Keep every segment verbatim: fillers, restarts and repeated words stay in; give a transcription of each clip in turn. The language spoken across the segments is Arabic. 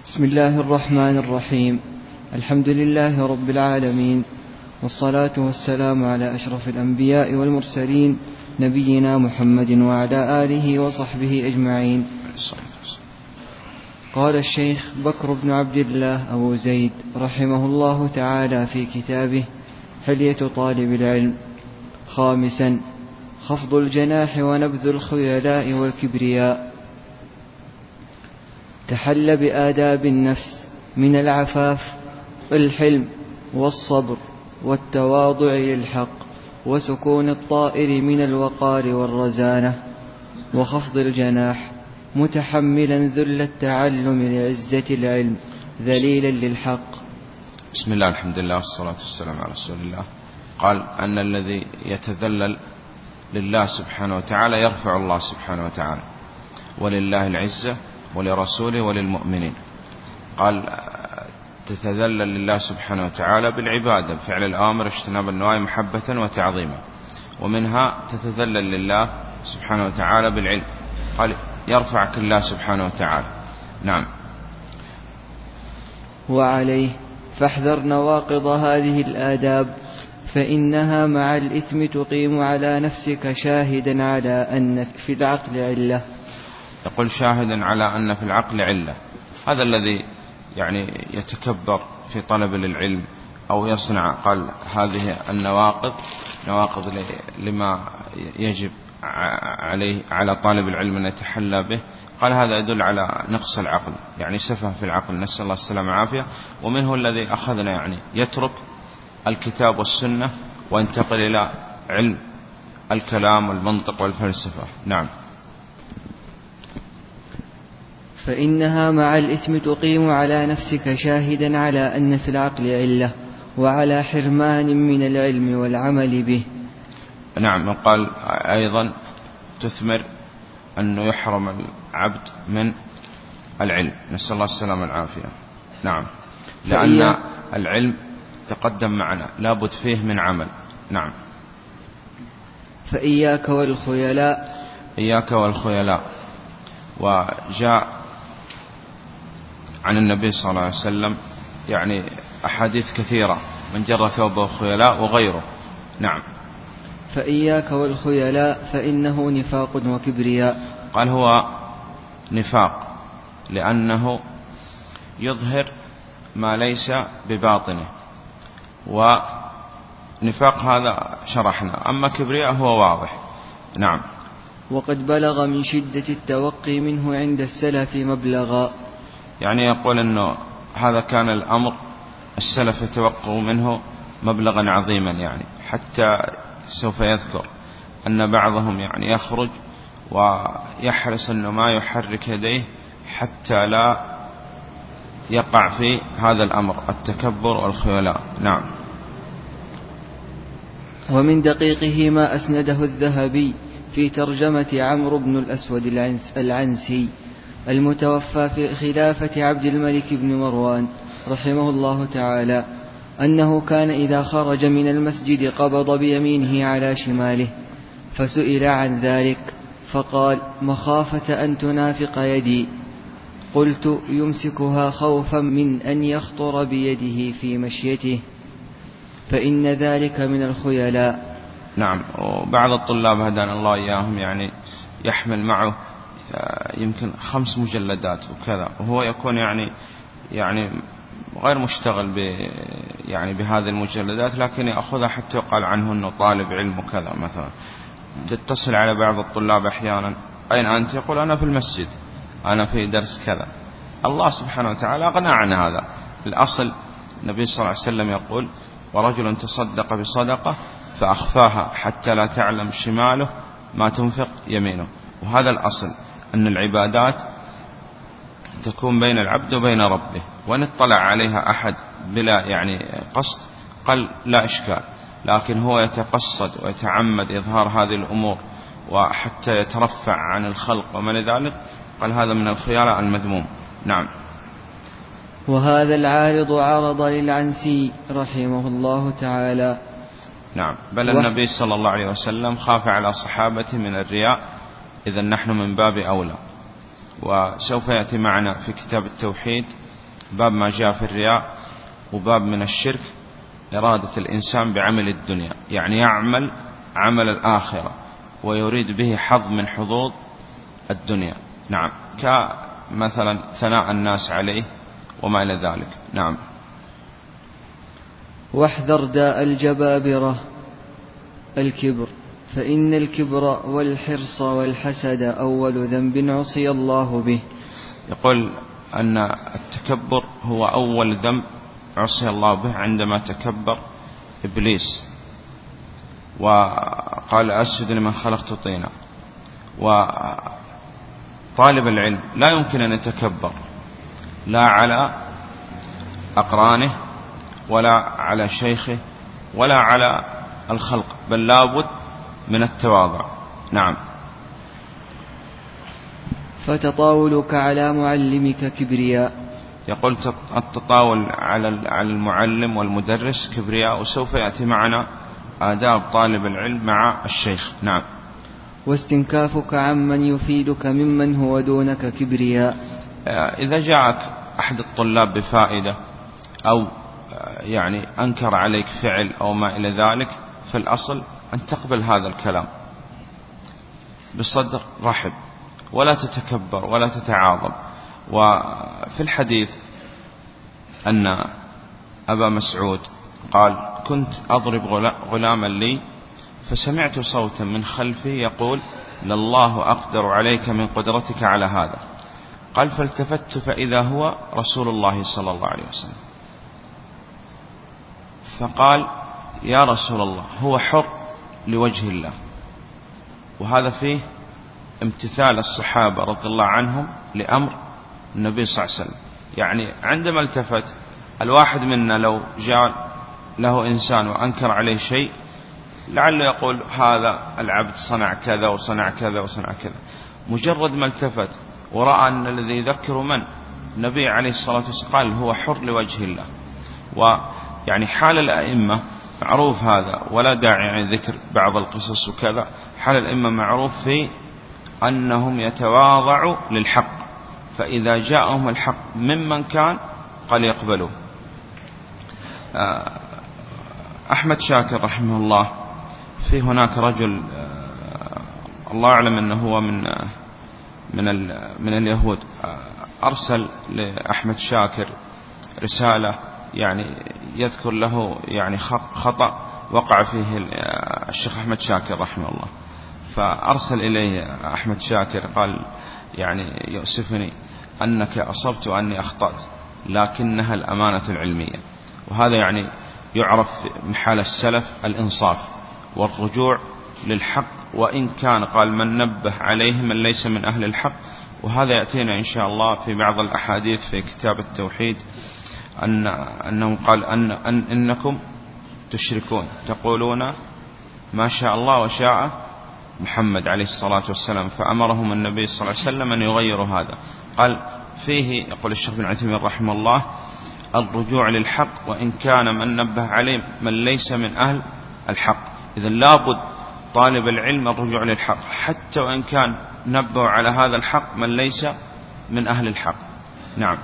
بسم الله الرحمن الرحيم. الحمد لله رب العالمين، والصلاة والسلام على أشرف الأنبياء والمرسلين نبينا محمد وعلى آله وصحبه أجمعين. قال الشيخ بكر بن عبد الله أبو زيد رحمه الله تعالى في كتابه حلية طالب العلم: خامسا، خفض الجناح ونبذ الخيلاء والكبرياء. تحل بآداب النفس من العفاف الحلم والصبر والتواضع للحق، وسكون الطائر من الوقار والرزانة، وخفض الجناح متحملا ذل التعلم لعزة العلم ذليلا للحق. بسم الله، الحمد لله، والصلاة والسلام على رسول الله. قال أن الذي يتذلل لله سبحانه وتعالى يرفع الله سبحانه وتعالى، ولله العزة ولرسوله وللمؤمنين. قال تتذلل لله سبحانه وتعالى بالعبادة، بفعل الآمر، اجتناب النواهي، محبة وتعظيما. ومنها تتذلل لله سبحانه وتعالى بالعلم، قال يرفعك الله سبحانه وتعالى. نعم. وعليه فاحذر نواقض هذه الآداب، فإنها مع الإثم تقيم على نفسك شاهدا على أن في العقل علة. يقول شاهدا على أن في العقل علة. هذا الذي يعني يتكبر في طلب العلم أو يصنع، قال هذه النواقض نواقض لما يجب عليه على طالب العلم أن يتحلى به، قال هذا يدل على نقص العقل، يعني سفه في العقل، نسأل الله السلامة والعافية. ومنه الذي أخذنا يعني يترك الكتاب والسنة وينتقل إلى علم الكلام والمنطق والفلسفة. نعم. فإنها مع الإثم تقيم على نفسك شاهدا على أن في العقل علة، وعلى حرمان من العلم والعمل به. نعم. قال أيضا تثمر أنه يحرم العبد من العلم، نسأل الله السلامة والعافية. نعم. لأن العلم تقدم معنا لابد فيه من عمل. نعم. فإياك والخيلاء. إياك والخيلاء. وجاء عن النبي صلى الله عليه وسلم يعني أحاديث كثيرة: من جر ثوبه خيلاء وغيره. نعم. فإياك والخيلاء فإنه نفاق وكبرياء. قال هو نفاق لأنه يظهر ما ليس بباطنه، ونفاق هذا شرحنا، أما كبرياء هو واضح. نعم. وقد بلغ من شدة التوقي منه عند السلف مبلغا. يعني يقول أنه هذا كان الأمر السلف يتوقعوا منه مبلغا عظيما، يعني حتى سوف يذكر أن بعضهم يعني يخرج ويحرص أنه ما يحرك يديه حتى لا يقع في هذا الأمر التكبر والخيلاء. نعم. ومن دقيقه ما أسنده الذهبي في ترجمة عمرو بن الأسود العنسي المتوفى في خلافة عبد الملك بن مروان رحمه الله تعالى، أنه كان إذا خرج من المسجد قبض بيمينه على شماله، فسئل عن ذلك فقال: مخافة أن تنافق يدي. قلت: يمسكها خوفا من أن يخطر بيده في مشيته، فإن ذلك من الخيلاء. نعم. وبعض الطلاب هدانا الله إياهم يعني يحمل معه يمكن خمس مجلدات وكذا، وهو يكون يعني يعني غير مشتغل ب يعني بهذه المجلدات، لكن يأخذها حتى يقال عنه أنه طالب علم وكذا. مثلا تتصل على بعض الطلاب أحيانا: أين أنت؟ يقول: أنا في المسجد، أنا في درس كذا. الله سبحانه وتعالى أغنى عن هذا. الأصل النبي صلى الله عليه وسلم يقول: ورجل تصدق بصدقة فأخفاها حتى لا تعلم شماله ما تنفق يمينه. وهذا الأصل، أن العبادات تكون بين العبد وبين ربه، وإن اطلع عليها أحد بلا يعني قصد قال لا إشكال، لكن هو يتقصد ويتعمد إظهار هذه الأمور وحتى يترفع عن الخلق وما لذلك، قال هذا من الخيلاء المذموم. نعم. وهذا العارض عرض للعنسي رحمه الله تعالى. نعم. بل النبي صلى الله عليه وسلم خاف على صحابته من الرياء، إذا نحن من باب أولى. وسوف يأتي معنا في كتاب التوحيد باب ما جاء في الرياء، وباب من الشرك إرادة الإنسان بعمل الدنيا، يعني يعمل عمل الآخرة ويريد به حظ من حظوظ الدنيا. نعم، كمثلا ثناء الناس عليه وما إلى ذلك. نعم. واحذر داء الجبابرة الكبر، فإن الكبر والحرص والحسد أول ذنب عصي الله به. يقول أن التكبر هو أول ذنب عصي الله به عندما تكبر إبليس وقال أسجد لمن خلقت طينا. وطالب العلم لا يمكن أن يتكبر لا على أقرانه ولا على شيخه ولا على الخلق، بل لابد من التواضع. نعم. فتطاولك على معلمك كبرياء. يقول التطاول على المعلم والمدرس كبرياء، وسوف يأتي معنا آداب طالب العلم مع الشيخ. نعم. واستنكافك عمن يفيدك ممن هو دونك كبرياء. إذا جاءك أحد الطلاب بفائدة أو يعني أنكر عليك فعل أو ما إلى ذلك، فالأصل أن تقبل هذا الكلام بصدر رحب ولا تتكبر ولا تتعاظم. وفي الحديث أن أبا مسعود قال كنت أضرب غلاما لي فسمعت صوتا من خلفي يقول لله أقدر عليك من قدرتك على هذا. قال فالتفت فإذا هو رسول الله صلى الله عليه وسلم، فقال يا رسول الله هو حر لوجه الله. وهذا فيه امتثال الصحابة رضي الله عنهم لأمر النبي صلى الله عليه وسلم. يعني عندما التفت الواحد منا لو جاء له إنسان وأنكر عليه شيء لعله يقول هذا العبد صنع كذا وصنع كذا وصنع كذا، مجرد ما التفت ورأى أن الذي يذكر من النبي عليه الصلاة والسلام قال هو حر لوجه الله. ويعني حال الأئمة معروف هذا، ولا داعي يعني ذكر بعض القصص وكذا. حال الأئمة معروف في أنهم يتواضعوا للحق، فإذا جاءهم الحق ممن كان قال يقبلوا. أحمد شاكر رحمه الله، في هناك رجل الله أعلم أنه هو من من من اليهود، أرسل لأحمد شاكر رسالة يعني يذكر له يعني خطأ وقع فيه الشيخ أحمد شاكر رحمه الله، فأرسل إليه أحمد شاكر قال يعني يؤسفني أنك أصبت وأني أخطأت، لكنها الأمانة العلمية. وهذا يعني يعرف من حال السلف الإنصاف والرجوع للحق، وإن كان قال من نبه عليه من ليس من أهل الحق. وهذا يأتينا إن شاء الله في بعض الأحاديث في كتاب التوحيد أن أنه قال أن, أن إنكم تشركون تقولون ما شاء الله وشاء محمد عليه الصلاة والسلام، فأمرهم النبي صلى الله عليه وسلم أن يغيروا هذا. قال فيه يقول الشيخ بن عثيمين رحمه الله الرجوع للحق وإن كان من نبه عليه من ليس من أهل الحق. إذن لابد طالب العلم الرجوع للحق حتى وإن كان نبه على هذا الحق من ليس من أهل الحق. نعم.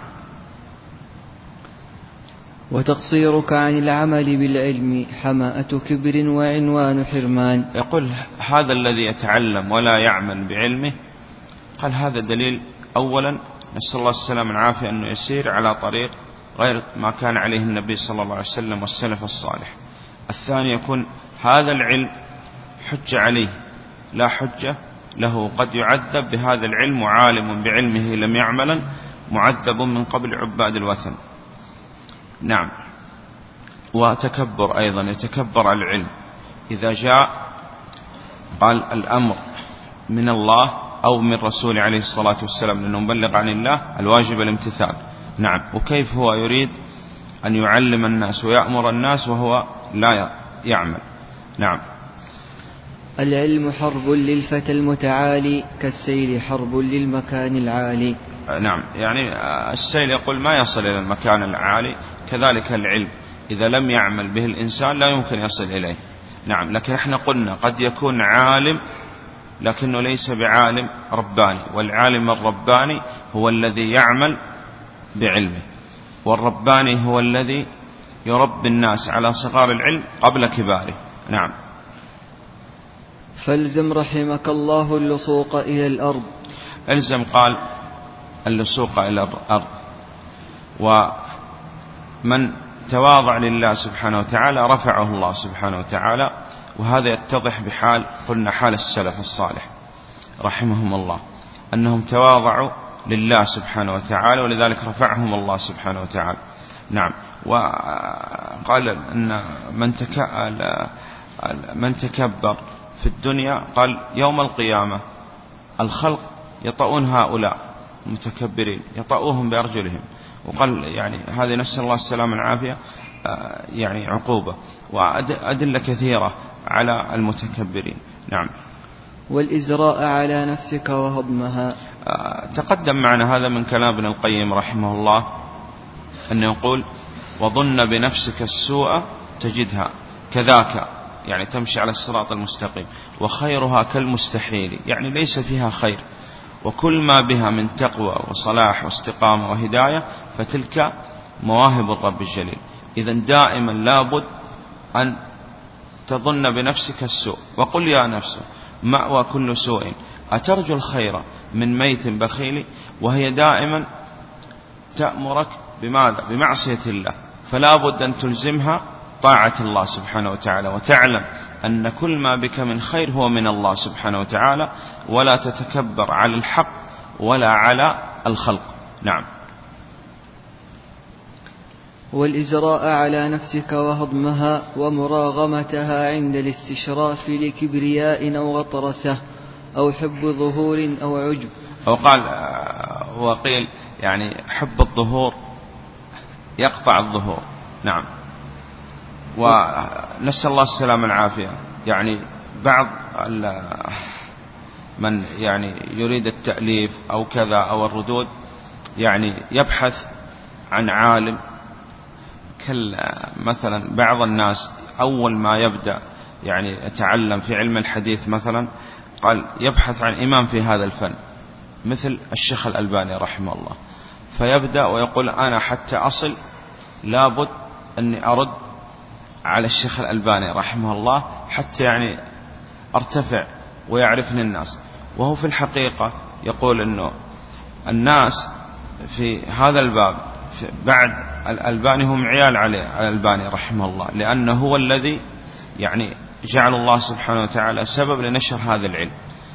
وتقصيرك عن العمل بالعلم حماءة كبر وعنوان حرمان. يقول هذا الذي يتعلم ولا يعمل بعلمه، قال هذا دليل أولا نسأل الله السلام والعافية أنه يسير على طريق غير ما كان عليه النبي صلى الله عليه وسلم والسلف الصالح. الثاني يكون هذا العلم حجة عليه لا حجة له، قد يعذب بهذا العلم وعالم بعلمه لم يعملا معذب من قبل عباد الوثن. نعم. وتكبر أيضا، يتكبر على العلم إذا جاء قال الأمر من الله أو من رسول عليه الصلاة والسلام لأنه مبلغ عن الله الواجب الامتثال. نعم. وكيف هو يريد أن يعلم الناس ويأمر الناس وهو لا يعمل. نعم. العلم حرب للفتى المتعالي كالسيل حرب للمكان العالي. نعم. يعني السيل يقول ما يصل إلى المكان العالي، كذلك العلم إذا لم يعمل به الإنسان لا يمكن يصل إليه. نعم. لكن احنا قلنا قد يكون عالم لكنه ليس بعالم رباني، والعالم الرباني هو الذي يعمل بعلمه. والرباني هو الذي يربي الناس على صغار العلم قبل كباره. نعم. فالزم رحمك الله اللصوق إلى الأرض. الزم قال اللصوق إلى الأرض. ومن تواضع لله سبحانه وتعالى رفعه الله سبحانه وتعالى، وهذا يتضح بحال قلنا حال السلف الصالح رحمهم الله، أنهم تواضعوا لله سبحانه وتعالى ولذلك رفعهم الله سبحانه وتعالى. نعم. وقال أن من من تكبر في الدنيا قال يوم القيامة الخلق يطؤون هؤلاء المتكبرين يطؤوهم بأرجلهم، وقال يعني هذه نسأل الله السلامة والعافية يعني عقوبة، وأدلة كثيرة على المتكبرين. نعم. والإزراء على نفسك وهضمها. تقدم معنا هذا من كلام ابن القيم رحمه الله، أنه يقول وظن بنفسك السوء تجدها كذاك، يعني تمشي على الصراط المستقيم، وخيرها كالمستحيل، يعني ليس فيها خير، وكل ما بها من تقوى وصلاح واستقامة وهداية فتلك مواهب الرب الجليل. إذن دائما لابد أن تظن بنفسك السوء، وقل يا نفس مأوى كل سوء أترجو الخير من ميت بخيل، وهي دائما تأمرك بماذا؟ بمعصية الله، فلا بد أن تلزمها طاعة الله سبحانه وتعالى، وتعلم أن كل ما بك من خير هو من الله سبحانه وتعالى، ولا تتكبر على الحق ولا على الخلق. نعم. والإزراء على نفسك وهضمها ومراغمتها عند الاستشراف لكبرياء أو غطرسة أو حب ظهور أو عجب. أو قال وقيل يعني حب الظهور يقطع الظهور. نعم. ونسأل الله السلامة والعافية. يعني بعض من يعني يريد التأليف أو كذا أو الردود يعني يبحث عن عالم، مثلا بعض الناس أول ما يبدأ يعني يتعلم في علم الحديث مثلا قال يبحث عن إمام في هذا الفن مثل الشيخ الألباني رحمه الله، فيبدأ ويقول أنا حتى أصل لابد أني أرد على الشيخ الألباني رحمه الله حتى يعني أرتفع ويعرفني الناس. وهو في الحقيقة يقول أنه الناس في هذا الباب بعد الألباني هم عيال عليه الألباني رحمه الله، لأنه هو الذي يعني جعل الله سبحانه وتعالى سبب لنشر هذا العلم.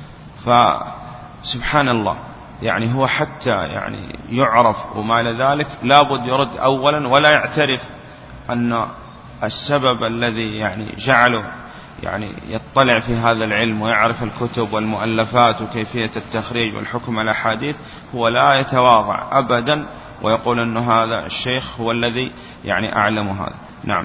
فسبحان الله يعني هو حتى يعني يعرف وما إلى ذلك لابد يرد أولا، ولا يعترف أن السبب الذي يعني جعله يعني يطلع في هذا العلم ويعرف الكتب والمؤلفات وكيفية التخريج والحكم على الحديث هو لا يتواضع أبدا ويقول أن هذا الشيخ هو الذي يعني أعلم هذا. نعم.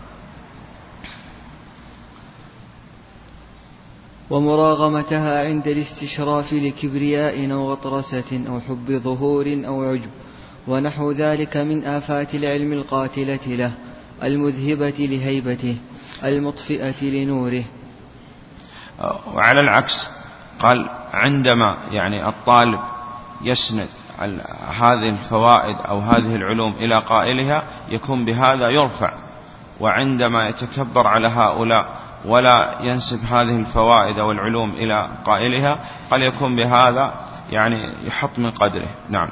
ومراغمتها عند الاستشراف لكبرياء أو غطرسة أو حب ظهور أو عجب ونحو ذلك من آفات العلم القاتلة له المذهبة لهيبته المطفئة لنوره. وعلى العكس قال عندما يعني الطالب يسند هذه الفوائد أو هذه العلوم إلى قائلها يكون بهذا يرفع، وعندما يتكبر على هؤلاء ولا ينسب هذه الفوائد أو العلوم إلى قائلها قال يكون بهذا يعني يحط من قدره. نعم.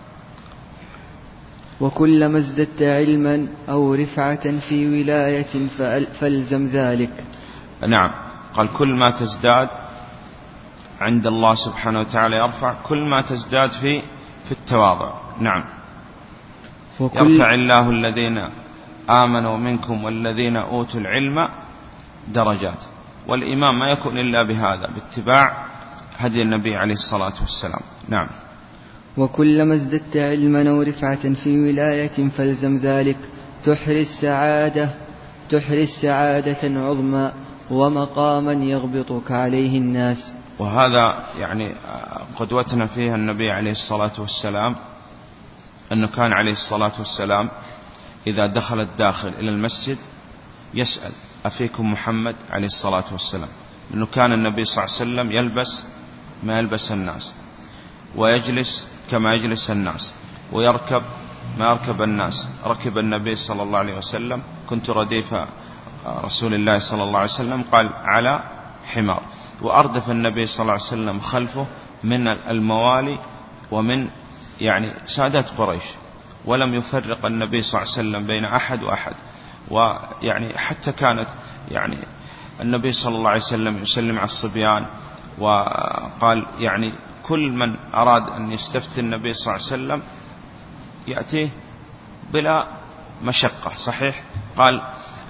وكلما ازددت علما أو رفعة في ولاية فالزم ذلك. نعم. قال كل ما تزداد عند الله سبحانه وتعالى يرفع، كل ما تزداد في في التواضع. نعم. يرفع الله الذين آمنوا منكم والذين أوتوا العلم درجات. والإمام ما يكون إلا بهذا، باتباع هدي النبي عليه الصلاة والسلام. نعم. وكلما ازددت علما ورفعة في ولاية فالزم ذلك تحري السعادة تحري السعادة عظمى ومقاما يغبطك عليه الناس. وهذا يعني قدوتنا فيها النبي عليه الصلاة والسلام، أنه كان عليه الصلاة والسلام إذا دخل الداخل إلى المسجد يسأل أفيكم محمد عليه الصلاة والسلام، لأنه كان النبي صلى الله عليه وسلم يلبس ما يلبس الناس، ويجلس كما يجلس الناس، ويركب ما أركب الناس ركب النبي صلى الله عليه وسلم، كنت رديف رسول الله صلى الله عليه وسلم، قال على حمار. وأردف النبي صلى الله عليه وسلم خلفه من الموالي ومن يعني سادات قريش، ولم يفرق النبي صلى الله عليه وسلم بين أحد وأحد. ويعني حتى كانت يعني النبي صلى الله عليه وسلم يسلم على الصبيان، وقال يعني كل من أراد أن يستفتي النبي صلى الله عليه وسلم يأتيه بلا مشقة. صحيح قال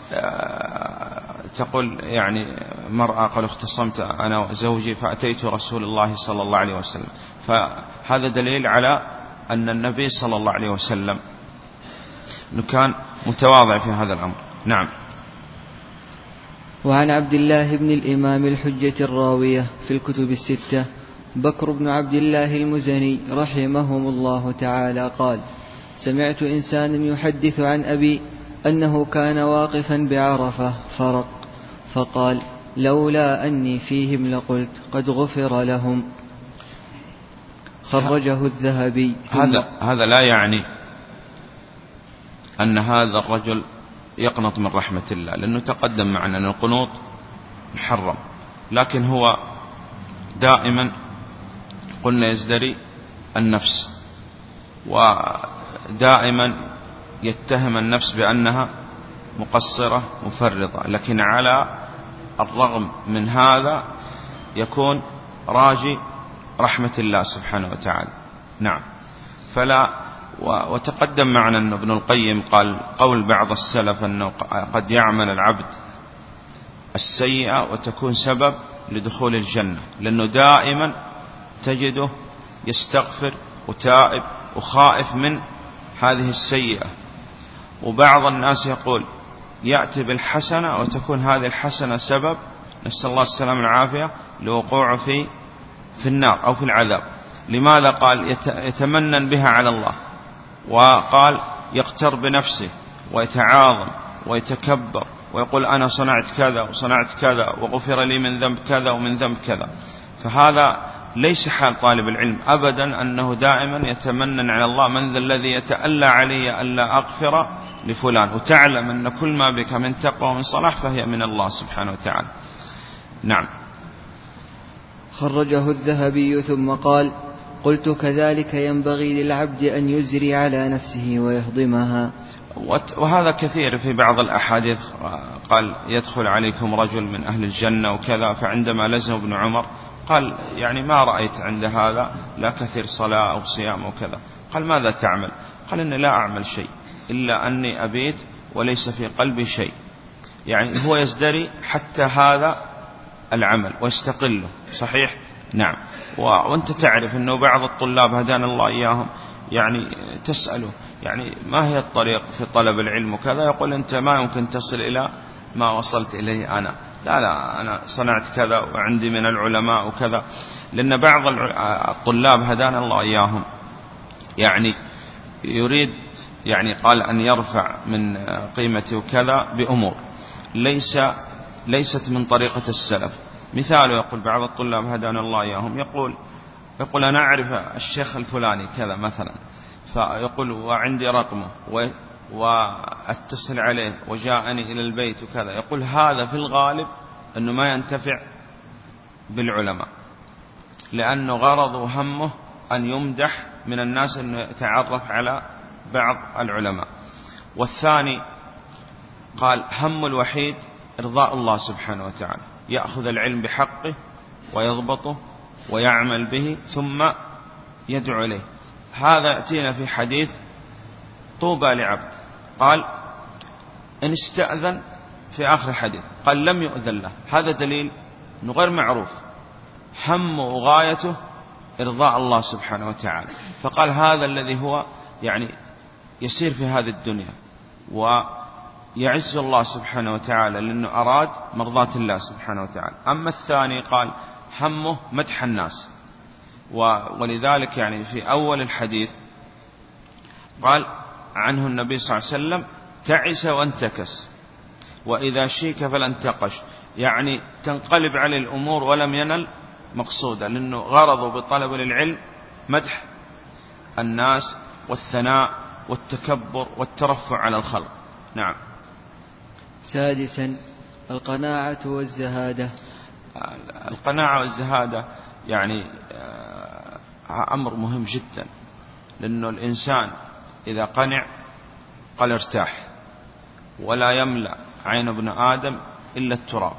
تقول يعني مرأة قال اختصمت أنا وزوجي فأتيت رسول الله صلى الله عليه وسلم. فهذا دليل على أن النبي صلى الله عليه وسلم كان متواضع في هذا الأمر. نعم. وعن عبد الله بن الإمام الحجة الراوية في الكتب الستة بكر بن عبد الله المزني رحمهم الله تعالى قال: سمعت إنسانا يحدث عن أبي أنه كان واقفا بعرفة فرق فقال: لولا أني فيهم لقلت قد غفر لهم. خرجه الذهبي. هذا هذا لا يعني أن هذا الرجل يقنط من رحمة الله، لأنه تقدم معنا أن القنوط محرم، لكن هو دائما قلنا يزدري النفس، ودائما يتهم النفس بأنها مقصرة مفرطة، لكن على الرغم من هذا يكون راجي رحمة الله سبحانه وتعالى. نعم. فلا وتقدم معنا أن ابن القيم قال قول بعض السلف أنه قد يعمل العبد السيئة وتكون سبب لدخول الجنة، لأنه دائما تجده يستغفر وتائب وخائف من هذه السيئة. وبعض الناس يقول يأتي بالحسنة وتكون هذه الحسنة سبب، نسأل الله السلامة والعافية، لوقوعه في في النار أو في العذاب. لماذا؟ قال يتمنن بها على الله، وقال يغتر بنفسه ويتعاظم ويتكبر ويقول أنا صنعت كذا وصنعت كذا وغفر لي من ذنب كذا ومن ذنب كذا. فهذا ليس حال طالب العلم أبدا، أنه دائما يتمنن على الله: من ذا الذي يتألى علي ألا أغفر لفلان، وتعلم أن كل ما بك من تقوى ومن صلاح فهي من الله سبحانه وتعالى. نعم. خرجه الذهبي ثم قال: قلت كذلك ينبغي للعبد أن يزري على نفسه ويهضمها. وهذا كثير في بعض الأحاديث، قال يدخل عليكم رجل من أهل الجنة وكذا، فعندما لزم ابن عمر قال يعني ما رأيت عند هذا لا كثير صلاة أو صيام أو كذا. قال ماذا تعمل؟ قال إني لا أعمل شيء إلا أني أبيت وليس في قلبي شيء. يعني هو يزدري حتى هذا العمل ويستقله. صحيح. نعم. وأنت تعرف أنه بعض الطلاب هدانا الله إياهم يعني تسأله يعني ما هي الطريق في طلب العلم وكذا، يقول أنت ما يمكن تصل إلى ما وصلت إليه أنا، لا لا أنا صنعت كذا وعندي من العلماء وكذا. لأن بعض الطلاب هدانا الله إياهم يعني يريد يعني قال أن يرفع من قيمته وكذا بأمور ليس ليست من طريقة السلف. مثال يقول بعض الطلاب هدانا الله إياهم يقول يقول أنا أعرف الشيخ الفلاني كذا مثلا، فيقول وعندي رقمه وأتصل عليه وجاءني إلى البيت وكذا. يقول هذا في الغالب أنه ما ينتفع بالعلماء، لأنه غرض وهمه أن يمدح من الناس، أنه يتعرف على بعض العلماء. والثاني قال هم الوحيد إرضاء الله سبحانه وتعالى، يأخذ العلم بحقه ويضبطه ويعمل به ثم يدعو إليه. هذا يأتينا في حديث طوبى لعبد، قال إن استأذن في آخر الحديث قال لم يؤذن له. هذا دليل أنه غير معروف، همه وغايته إرضاء الله سبحانه وتعالى. فقال هذا الذي هو يعني يسير في هذه الدنيا ويعز الله سبحانه وتعالى لأنه أراد مرضاة الله سبحانه وتعالى. أما الثاني قال همه مدح الناس، ولذلك يعني في أول الحديث قال عنه النبي صلى الله عليه وسلم تعس وانتكس وإذا شيك فلن تقش، يعني تنقلب عليه الأمور ولم ينل مقصودا، لأنه غرضه بطلب العلم مدح الناس والثناء والتكبر والترفع على الخلق. نعم. سادسا القناعة والزهادة. القناعة والزهادة يعني أمر مهم جدا، لأنه الإنسان إذا قنع قال ارتاح، ولا يملأ عين ابن آدم إلا التراب.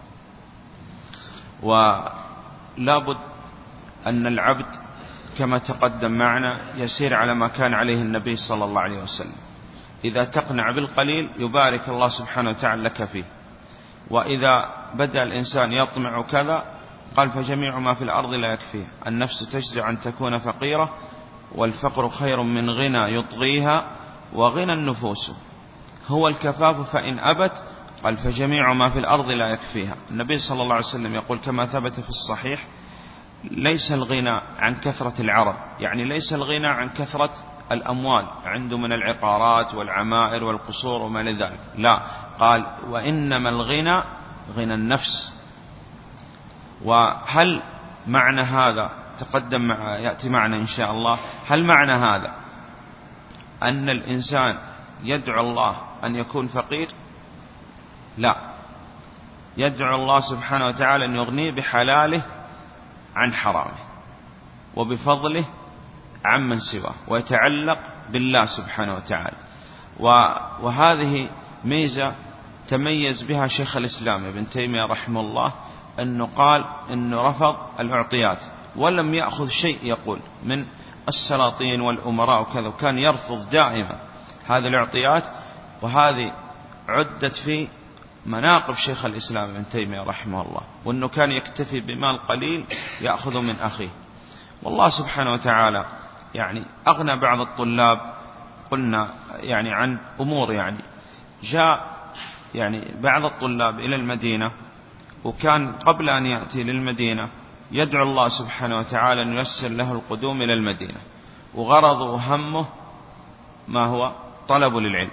ولا بد أن العبد كما تقدم معنا يسير على ما كان عليه النبي صلى الله عليه وسلم. إذا تقنع بالقليل يبارك الله سبحانه وتعالى لك فيه، وإذا بدأ الإنسان يطمع كذا قال فجميع ما في الأرض لا يكفيه، النفس تجزع أن تكون فقيرة، والفقر خير من غنى يطغيها، وغنى النفوس هو الكفاف فإن أبت قال فجميع ما في الأرض لا يكفيها. النبي صلى الله عليه وسلم يقول كما ثبت في الصحيح ليس الغنى عن كثرة العرب، يعني ليس الغنى عن كثرة الأموال عنده من العقارات والعمائر والقصور وما لذلك، لا، قال وإنما الغنى غنى النفس. وهل معنى هذا تقدم مع يأتي معنا إن شاء الله، هل معنى هذا أن الإنسان يدعو الله أن يكون فقير؟ لا، يدعو الله سبحانه وتعالى أن يغنيه بحلاله عن حرامه، وبفضله عمن سواه، ويتعلق بالله سبحانه وتعالى. وهذه ميزة تميز بها شيخ الإسلام ابن تيمية رحمه الله، أنه قال أنه رفض الأعطيات ولم يأخذ شيء يقول من السلاطين والأمراء وكذا، وكان يرفض دائما هذه الأعطيات. وهذه عدت في مناقب شيخ الإسلام ابن تيمية رحمه الله، وأنه كان يكتفي بمال قليل يأخذ من أخيه. والله سبحانه وتعالى يعني أغنى بعض الطلاب، قلنا يعني عن أمور، يعني جاء يعني بعض الطلاب إلى المدينة، وكان قبل أن يأتي للمدينة يدعو الله سبحانه وتعالى أن ييسر له القدوم إلى المدينة، وغرضه وهمه ما هو طلب للعلم.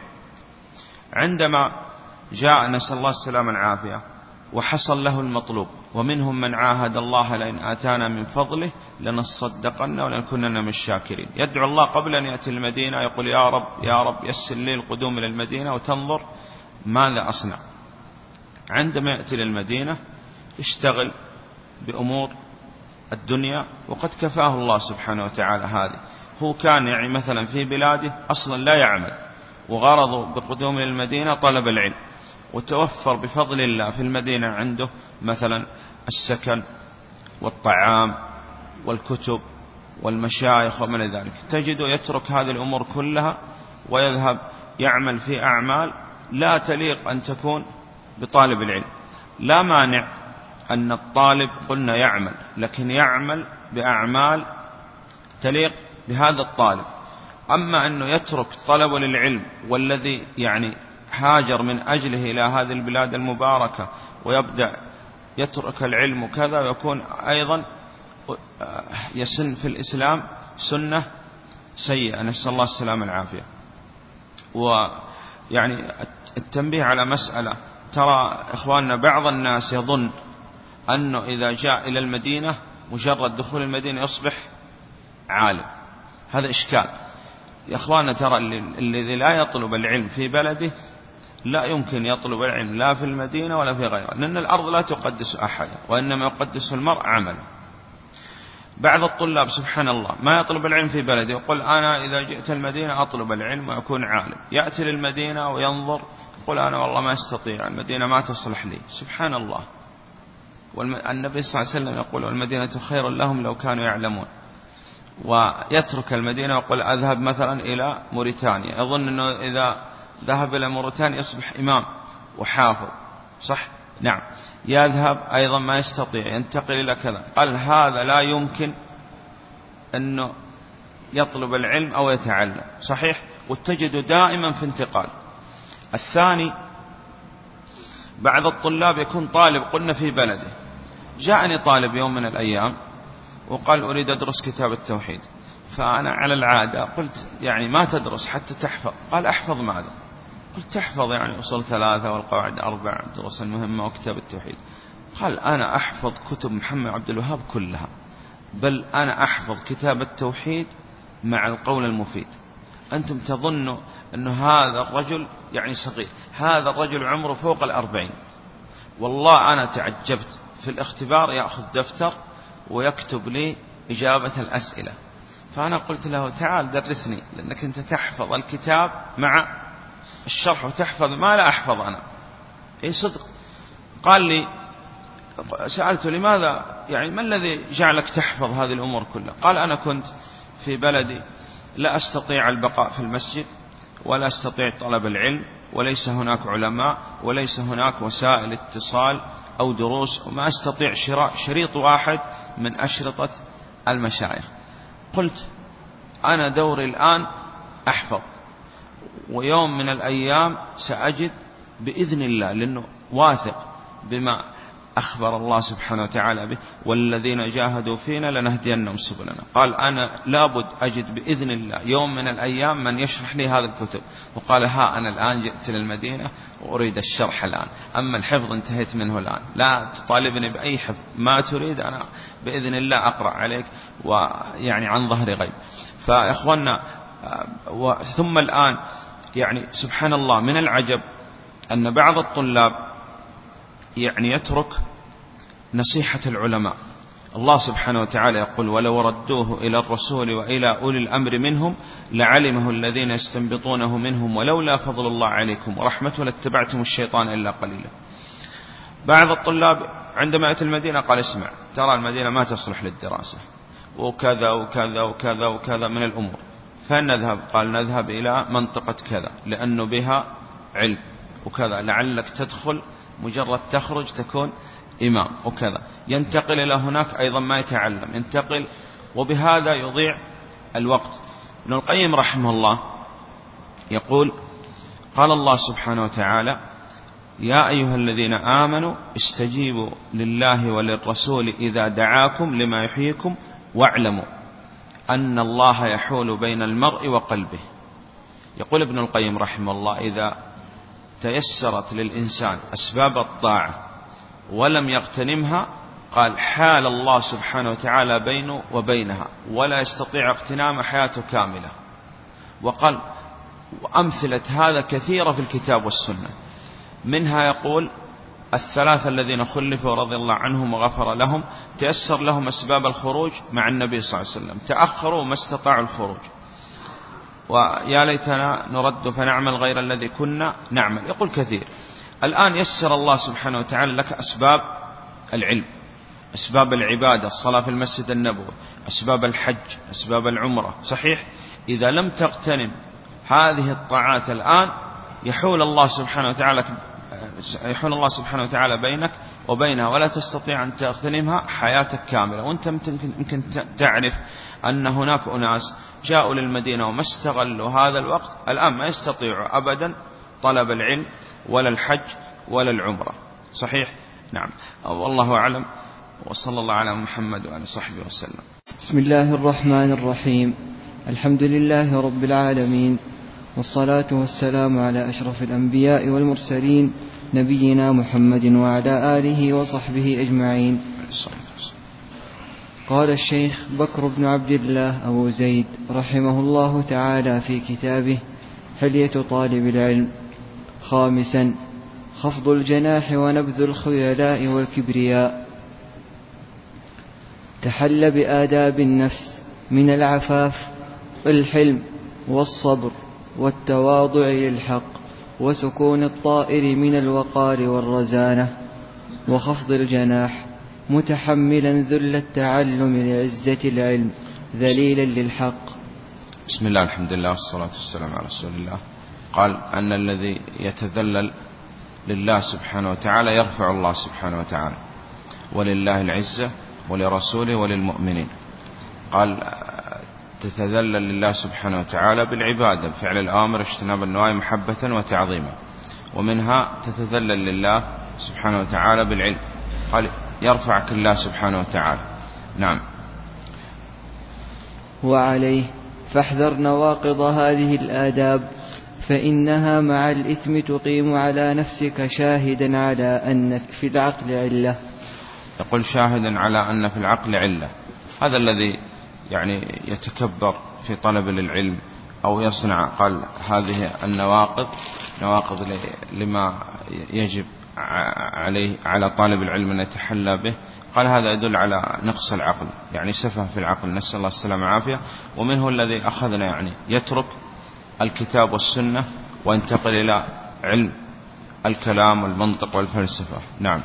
عندما جاء نسأل الله السلامة والعافية وحصل له المطلوب، ومنهم من عاهد الله لئن آتانا من فضله لنصدقن ولنكونن من الشاكرين. يدعو الله قبل أن يأتي المدينة يقول يا رب يا رب يسر لي القدوم إلى المدينة، وتنظر ماذا أصنع. عندما يأتي للمدينة يشتغل بأمور الدنيا، وقد كفاه الله سبحانه وتعالى هذه. هو كان يعني مثلا في بلاده أصلا لا يعمل، وغرضه بقدوم إلى المدينة طلب العلم، وتوفر بفضل الله في المدينة عنده مثلا السكن والطعام والكتب والمشايخ ومن ذلك. تجده يترك هذه الأمور كلها ويذهب يعمل في أعمال لا تليق أن تكون بطالب العلم. لا مانع أن الطالب قلنا يعمل، لكن يعمل بأعمال تليق بهذا الطالب. أما أنه يترك طلب للعلم والذي يعني هاجر من أجله إلى هذه البلاد المباركة ويبدأ يترك العلم وكذا، ويكون أيضا يسن في الإسلام سنة سيئة، نسأل الله السلامة والعافية. ويعني التنبيه على مسألة، ترى إخواننا بعض الناس يظن أنه إذا جاء إلى المدينة مجرد دخول المدينة يصبح عالم. هذا إشكال يا إخواننا. ترى الذي لا يطلب العلم في بلده لا يمكن يطلب العلم لا في المدينة ولا في غيرها، لأن الأرض لا تقدس أحد، وإنما يقدس المرء عمله. بعض الطلاب سبحان الله ما يطلب العلم في بلده، يقول أنا إذا جئت المدينة أطلب العلم وأكون عالم. يأتي للمدينة وينظر يقول أنا والله ما أستطيع، المدينة ما تصلح لي. سبحان الله. والنبي صلى الله عليه وسلم يقول والمدينة خير لهم لو كانوا يعلمون. ويترك المدينة ويقول أذهب مثلا إلى موريتانيا، يظن أنه إذا ذهب إلى موريتانيا يصبح إمام وحافظ، صح؟ نعم. يذهب أيضا ما يستطيع، ينتقل إلى كذا. قال هذا لا يمكن أنه يطلب العلم أو يتعلم، صحيح؟ وتجد دائما في انتقال. الثاني بعض الطلاب يكون طالب قلنا في بلده. جاءني طالب يوم من الأيام وقال أريد أدرس كتاب التوحيد، فأنا على العادة قلت يعني ما تدرس حتى تحفظ. قال أحفظ ماذا؟ قلت تحفظ يعني أصول ثلاثة والقواعد أربع، دروس المهمة وكتاب التوحيد. قال أنا أحفظ كتب محمد عبد الوهاب كلها، بل أنا أحفظ كتاب التوحيد مع القول المفيد. أنتم تظنوا أن هذا الرجل يعني صغير، هذا الرجل عمره فوق الأربعين. والله أنا تعجبت في الاختبار يأخذ دفتر ويكتب لي إجابة الأسئلة. فأنا قلت له تعال درسني، لأنك أنت تحفظ الكتاب مع الشرح وتحفظ ما لا أحفظ أنا. إيه صدق. قال لي، سألته لماذا يعني ما الذي جعلك تحفظ هذه الأمور كلها؟ قال أنا كنت في بلدي لا أستطيع البقاء في المسجد ولا أستطيع طلب العلم، وليس هناك علماء وليس هناك وسائل اتصال أو دروس، وما أستطيع شراء شريط واحد من أشرطة المشايخ. قلت أنا دوري الآن أحفظ، ويوم من الأيام سأجد بإذن الله، لأنه واثق بما أخبر الله سبحانه وتعالى به، والذين جاهدوا فينا لنهدينهم سبلنا. قال أنا لابد أجد بإذن الله يوم من الأيام من يشرح لي هذا الكتب. وقال ها أنا الآن جئت للمدينة وأريد الشرح الآن، أما الحفظ انتهيت منه الآن، لا تطالبني بأي حفظ، ما تريد أنا بإذن الله أقرأ عليك ويعني عن ظهر غيب. فإخواننا، ثم الآن يعني سبحان الله من العجب أن بعض الطلاب يعني يترك نصيحة العلماء. الله سبحانه وتعالى يقول ولو ردوه إلى الرسول وإلى أولي الأمر منهم لعلمه الذين يستنبطونه منهم ولولا فضل الله عليكم ورحمته لاتبعتم الشيطان إلا قليلا. بعض الطلاب عندما يأتي المدينة قال اسمع ترى المدينة ما تصلح للدراسة وكذا وكذا وكذا وكذا من الأمور، فنذهب. قال نذهب إلى منطقة كذا لأنه بها علم وكذا، لعلك تدخل مجرد تخرج تكون إمام وكذا. ينتقل إلى هناك أيضا ما يتعلم، ينتقل، وبهذا يضيع الوقت. ابن القيم رحمه الله يقول قال الله سبحانه وتعالى يا أيها الذين آمنوا استجيبوا لله وللرسول إذا دعاكم لما يحييكم واعلموا أن الله يحول بين المرء وقلبه. يقول ابن القيم رحمه الله إذا تيسرت للإنسان أسباب الطاعة ولم يغتنمها قال حال الله سبحانه وتعالى بينه وبينها ولا يستطيع اغتنام حياته كاملة. وقال وأمثلة هذا كثيرة في الكتاب والسنة، منها يقول الثلاثة الذين خلفوا رضي الله عنهم وغفر لهم تيسر لهم أسباب الخروج مع النبي صلى الله عليه وسلم، تأخروا ما استطاعوا الخروج، ويا ليتنا نرد فنعمل غير الذي كنا نعمل. يقول كثير. الآن يسر الله سبحانه وتعالى لك أسباب العلم، أسباب العبادة، الصلاة في المسجد النبوي، أسباب الحج، أسباب العمرة. صحيح إذا لم تغتنم هذه الطاعات الآن يحول الله سبحانه وتعالى يحول الله سبحانه وتعالى بينك وبينها ولا تستطيع أن تغتنمها حياتك كاملة. وأنت يمكن تعرف أن هناك أناس جاءوا للمدينة وما استغلوا هذا الوقت، الآن ما يستطيعوا أبدا طلب العلم ولا الحج ولا العمرة. صحيح؟ نعم. والله أعلم، وصلى الله على محمد وعلى صحبه وسلم. بسم الله الرحمن الرحيم. الحمد لله رب العالمين، والصلاة والسلام على أشرف الأنبياء والمرسلين نبينا محمد وعلى آله وصحبه أجمعين. قال الشيخ بكر بن عبد الله أبو زيد رحمه الله تعالى في كتابه حلية طالب العلم: خامسا خفض الجناح ونبذ الخيلاء والكبرياء. تحل بآداب النفس من العفاف والحلم والصبر والتواضع للحق وسكون الطائر من الوقار والرزانة، وخفض الجناح متحملا ذل التعلم لعزة العلم ذليلا للحق. بسم الله الحمد لله والصلاة والسلام على رسول الله. قال أن الذي يتذلل لله سبحانه وتعالى يرفع الله سبحانه وتعالى، ولله العزة ولرسوله وللمؤمنين. قال تتذلل لله سبحانه وتعالى بالعبادة بفعل الأوامر واجتناب النواهي محبة وتعظيما، ومنها تتذلل لله سبحانه وتعالى بالعلم. قال يرفعك الله سبحانه وتعالى. نعم. وعليه فاحذر نواقض هذه الآداب، فإنها مع الإثم تقيم على نفسك شاهدا على أن في العقل علة. يقول شاهدا على أن في العقل علة. هذا الذي يعني يتكبر في طلب للعلم أو يصنع قال هذه النواقض نواقض لما يجب عليه على طالب العلم أن يتحلى به، قال هذا يدل على نقص العقل، يعني سفه في العقل، نسأل الله السلامة والعافية. ومنه الذي أخذنا يعني يترك الكتاب والسنة وينتقل إلى علم الكلام والمنطق والفلسفة. نعم.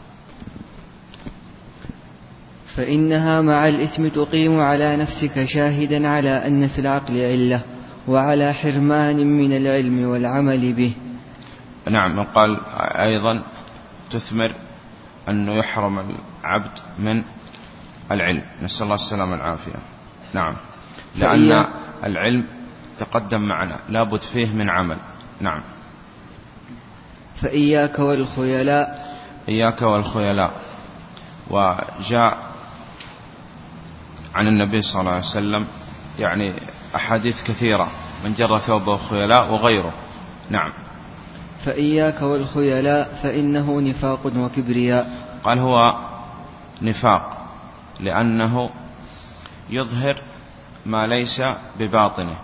فإنها مع الإثم تقيم على نفسك شاهدا على أن في العقل علة وعلى حرمان من العلم والعمل به. نعم. وقال أيضا تثمر أنه يحرم العبد من العلم، نسأل الله السلامة والعافية. نعم. لأن العلم تقدم معنا لابد فيه من عمل. نعم. فإياك والخيلاء. إياك والخيلاء. وجاء عن النبي صلى الله عليه وسلم يعني أحاديث كثيرة من جر ثوبه خيلاء وغيره. نعم. فإياك والخيلاء فإنه نفاق وكبرياء. قال هو نفاق لأنه يظهر ما ليس بباطنه،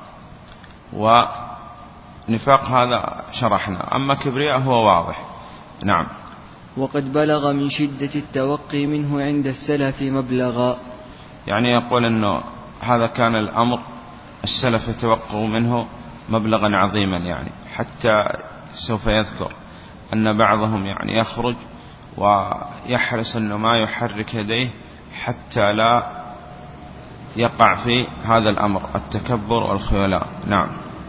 ونفاق هذا شرحنا، أما كبرياء هو واضح. نعم. وقد بلغ من شدة التوقي منه عند السلف مبلغا، يعني يقول أنه هذا كان الأمر السلف يتوقعوا منه مبلغا عظيما، يعني حتى سوف يذكر أن بعضهم يعني يخرج ويحرص أنه ما يحرك يديه حتى لا يقع في هذا الأمر التكبر والخيلاء. نعم.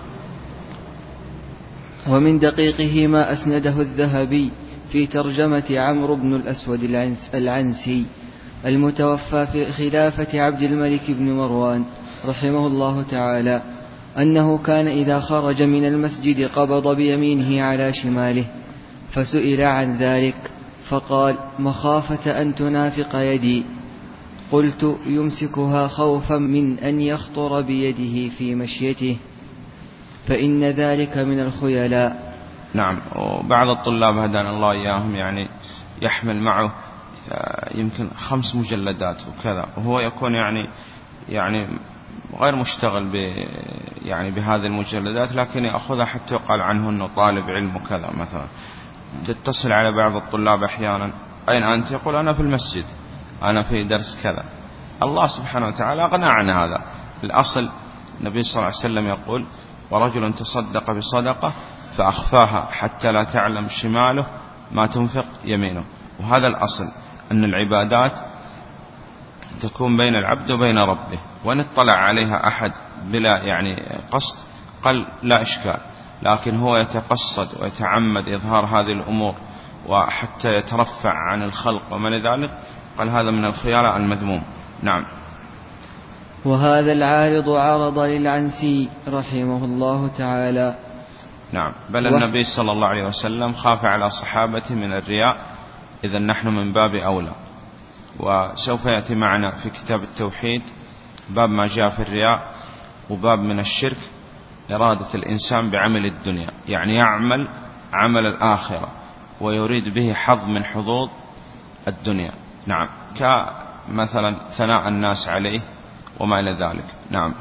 ومن دقيقه ما أسنده الذهبي في ترجمة عمرو بن الأسود العنسي المتوفى في خلافة عبد الملك بن مروان رحمه الله تعالى، أنه كان إذا خرج من المسجد قبض بيمينه على شماله، فسئل عن ذلك فقال: مخافة أن تنافق يدي. قلت: يمسكها خوفا من أن يخطر بيده في مشيته، فإن ذلك من الخيلاء. نعم. وبعض الطلاب هدانا الله إياهم يعني يحمل معه يمكن خمس مجلدات وكذا، وهو يكون يعني يعني غير مشتغل ب يعني بهذه المجلدات، لكن يأخذها حتى يقال عنه أنه طالب علم وكذا. مثلا تتصل على بعض الطلاب أحيانا: أين أنت؟ يقول: أنا في المسجد، أنا في درس كذا. الله سبحانه وتعالى أغنى عن هذا. الأصل النبي صلى الله عليه وسلم يقول: ورجل تصدق بصدقة فأخفاها حتى لا تعلم شماله ما تنفق يمينه. وهذا الأصل، أن العبادات تكون بين العبد وبين ربه، وأن اطلع عليها أحد بلا يعني قصد قال لا إشكال، لكن هو يتقصد ويتعمد إظهار هذه الأمور وحتى يترفع عن الخلق وما لذلك، قال هذا من الخيلاء المذموم. نعم. وهذا العارض عرض للعنسي رحمه الله تعالى. نعم. بل النبي صلى الله عليه وسلم خاف على صحابته من الرياء، إذا نحن من باب أولى. وسوف يأتي معنا في كتاب التوحيد باب ما جاء في الرياء، وباب من الشرك إرادة الإنسان بعمل الدنيا، يعني يعمل عمل الآخرة ويريد به حظ من حظوظ الدنيا. نعم. كمثلا ثناء الناس عليه وما إلى ذلك. نعم.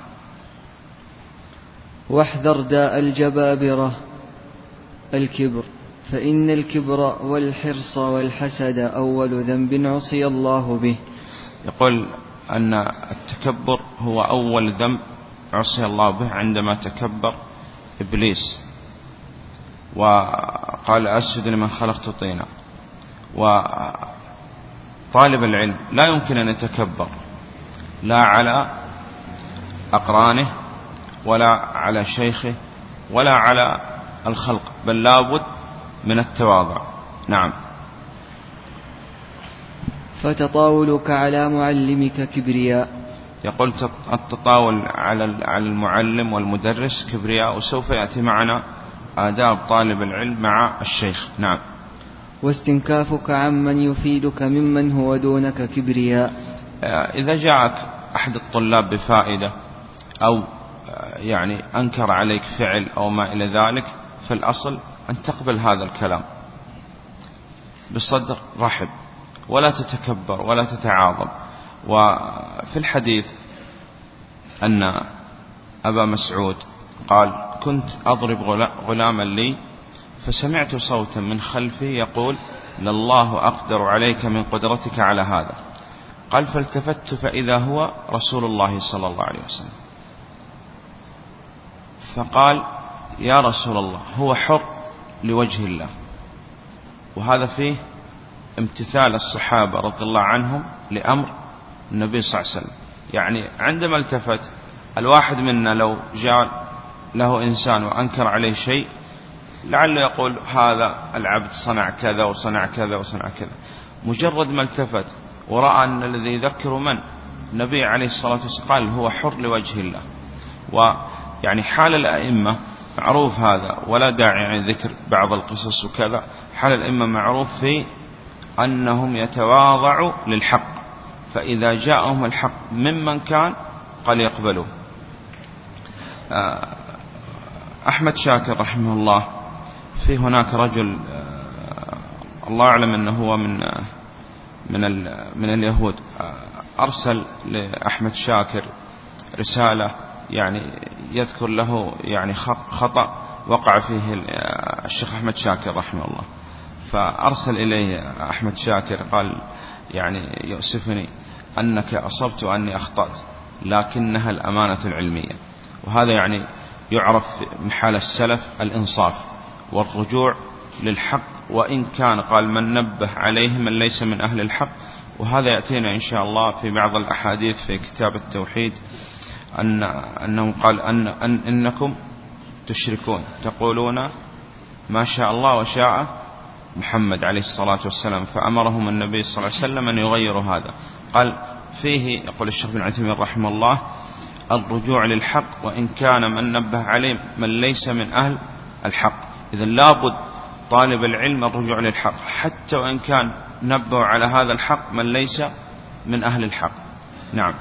واحذر داء الجبابرة الكبر، فإن الكبر والحرص والحسد أول ذنب عصي الله به. يقول أن التكبر هو أول ذنب عصي الله به عندما تكبر إبليس وقال: أسجد لمن خلقت طينا. وطالب العلم لا يمكن أن يتكبر لا على أقرانه ولا على شيخه ولا على الخلق، بل لابد من التواضع. نعم. فتطاولك على معلمك كبرياء. يقول التطاول على المعلم والمدرس كبرياء، وسوف يأتي معنا آداب طالب العلم مع الشيخ. نعم. واستنكافك عمن يفيدك ممن هو دونك كبرياء. إذا جاءك أحد الطلاب بفائدة أو يعني أنكر عليك فعل أو ما إلى ذلك، فالأصل أن تقبل هذا الكلام بصدر رحب، ولا تتكبر ولا تتعاظم. وفي الحديث أن أبا مسعود قال كنت أضرب غلاما لي فسمعت صوتا من خلفي يقول لله أقدر عليك من قدرتك على هذا. قال فالتفت فإذا هو رسول الله صلى الله عليه وسلم، فقال يا رسول الله هو حر لوجه الله. وهذا فيه امتثال الصحابة رضي الله عنهم لأمر النبي صلى الله عليه وسلم. يعني عندما التفت، الواحد منا لو جاء له إنسان وأنكر عليه شيء لعله يقول هذا العبد صنع كذا وصنع كذا وصنع كذا. مجرد ما التفت ورأى أن الذي يذكر من النبي عليه الصلاة والسلام قال هو حر لوجه الله. ويعني حال الأئمة معروف هذا، ولا داعي يعني ذكر بعض القصص وكذا. حال الأئمة معروف في أنهم يتواضعوا للحق، فإذا جاءهم الحق ممن كان قال يقبلوا. أحمد شاكر رحمه الله، في هناك رجل الله أعلم أنه هو من من من اليهود، أرسل لأحمد شاكر رسالة يعني يذكر له يعني خطأ وقع فيه الشيخ أحمد شاكر رحمه الله. فأرسل إليه أحمد شاكر قال يعني يؤسفني أنك أصبت وأني أخطأت، لكنها الأمانة العلمية. وهذا يعني يعرف من حال السلف الإنصاف والرجوع للحق، وإن كان قال من نبه عليه من ليس من أهل الحق. وهذا يأتينا إن شاء الله في بعض الأحاديث في كتاب التوحيد، أن أنه قال أن, أن إنكم تشركون تقولون ما شاء الله وشاء محمد عليه الصلاة والسلام، فأمرهم النبي صلى الله عليه وسلم أن يغيروا هذا. قال فيه يقول الشيخ بن عثيمين رحمه الله الرجوع للحق، وإن كان من نبه عليه من ليس من أهل الحق. إذن لابد طالب العلم الرجوع للحق، حتى وإن كان نبه على هذا الحق من ليس من أهل الحق. نعم.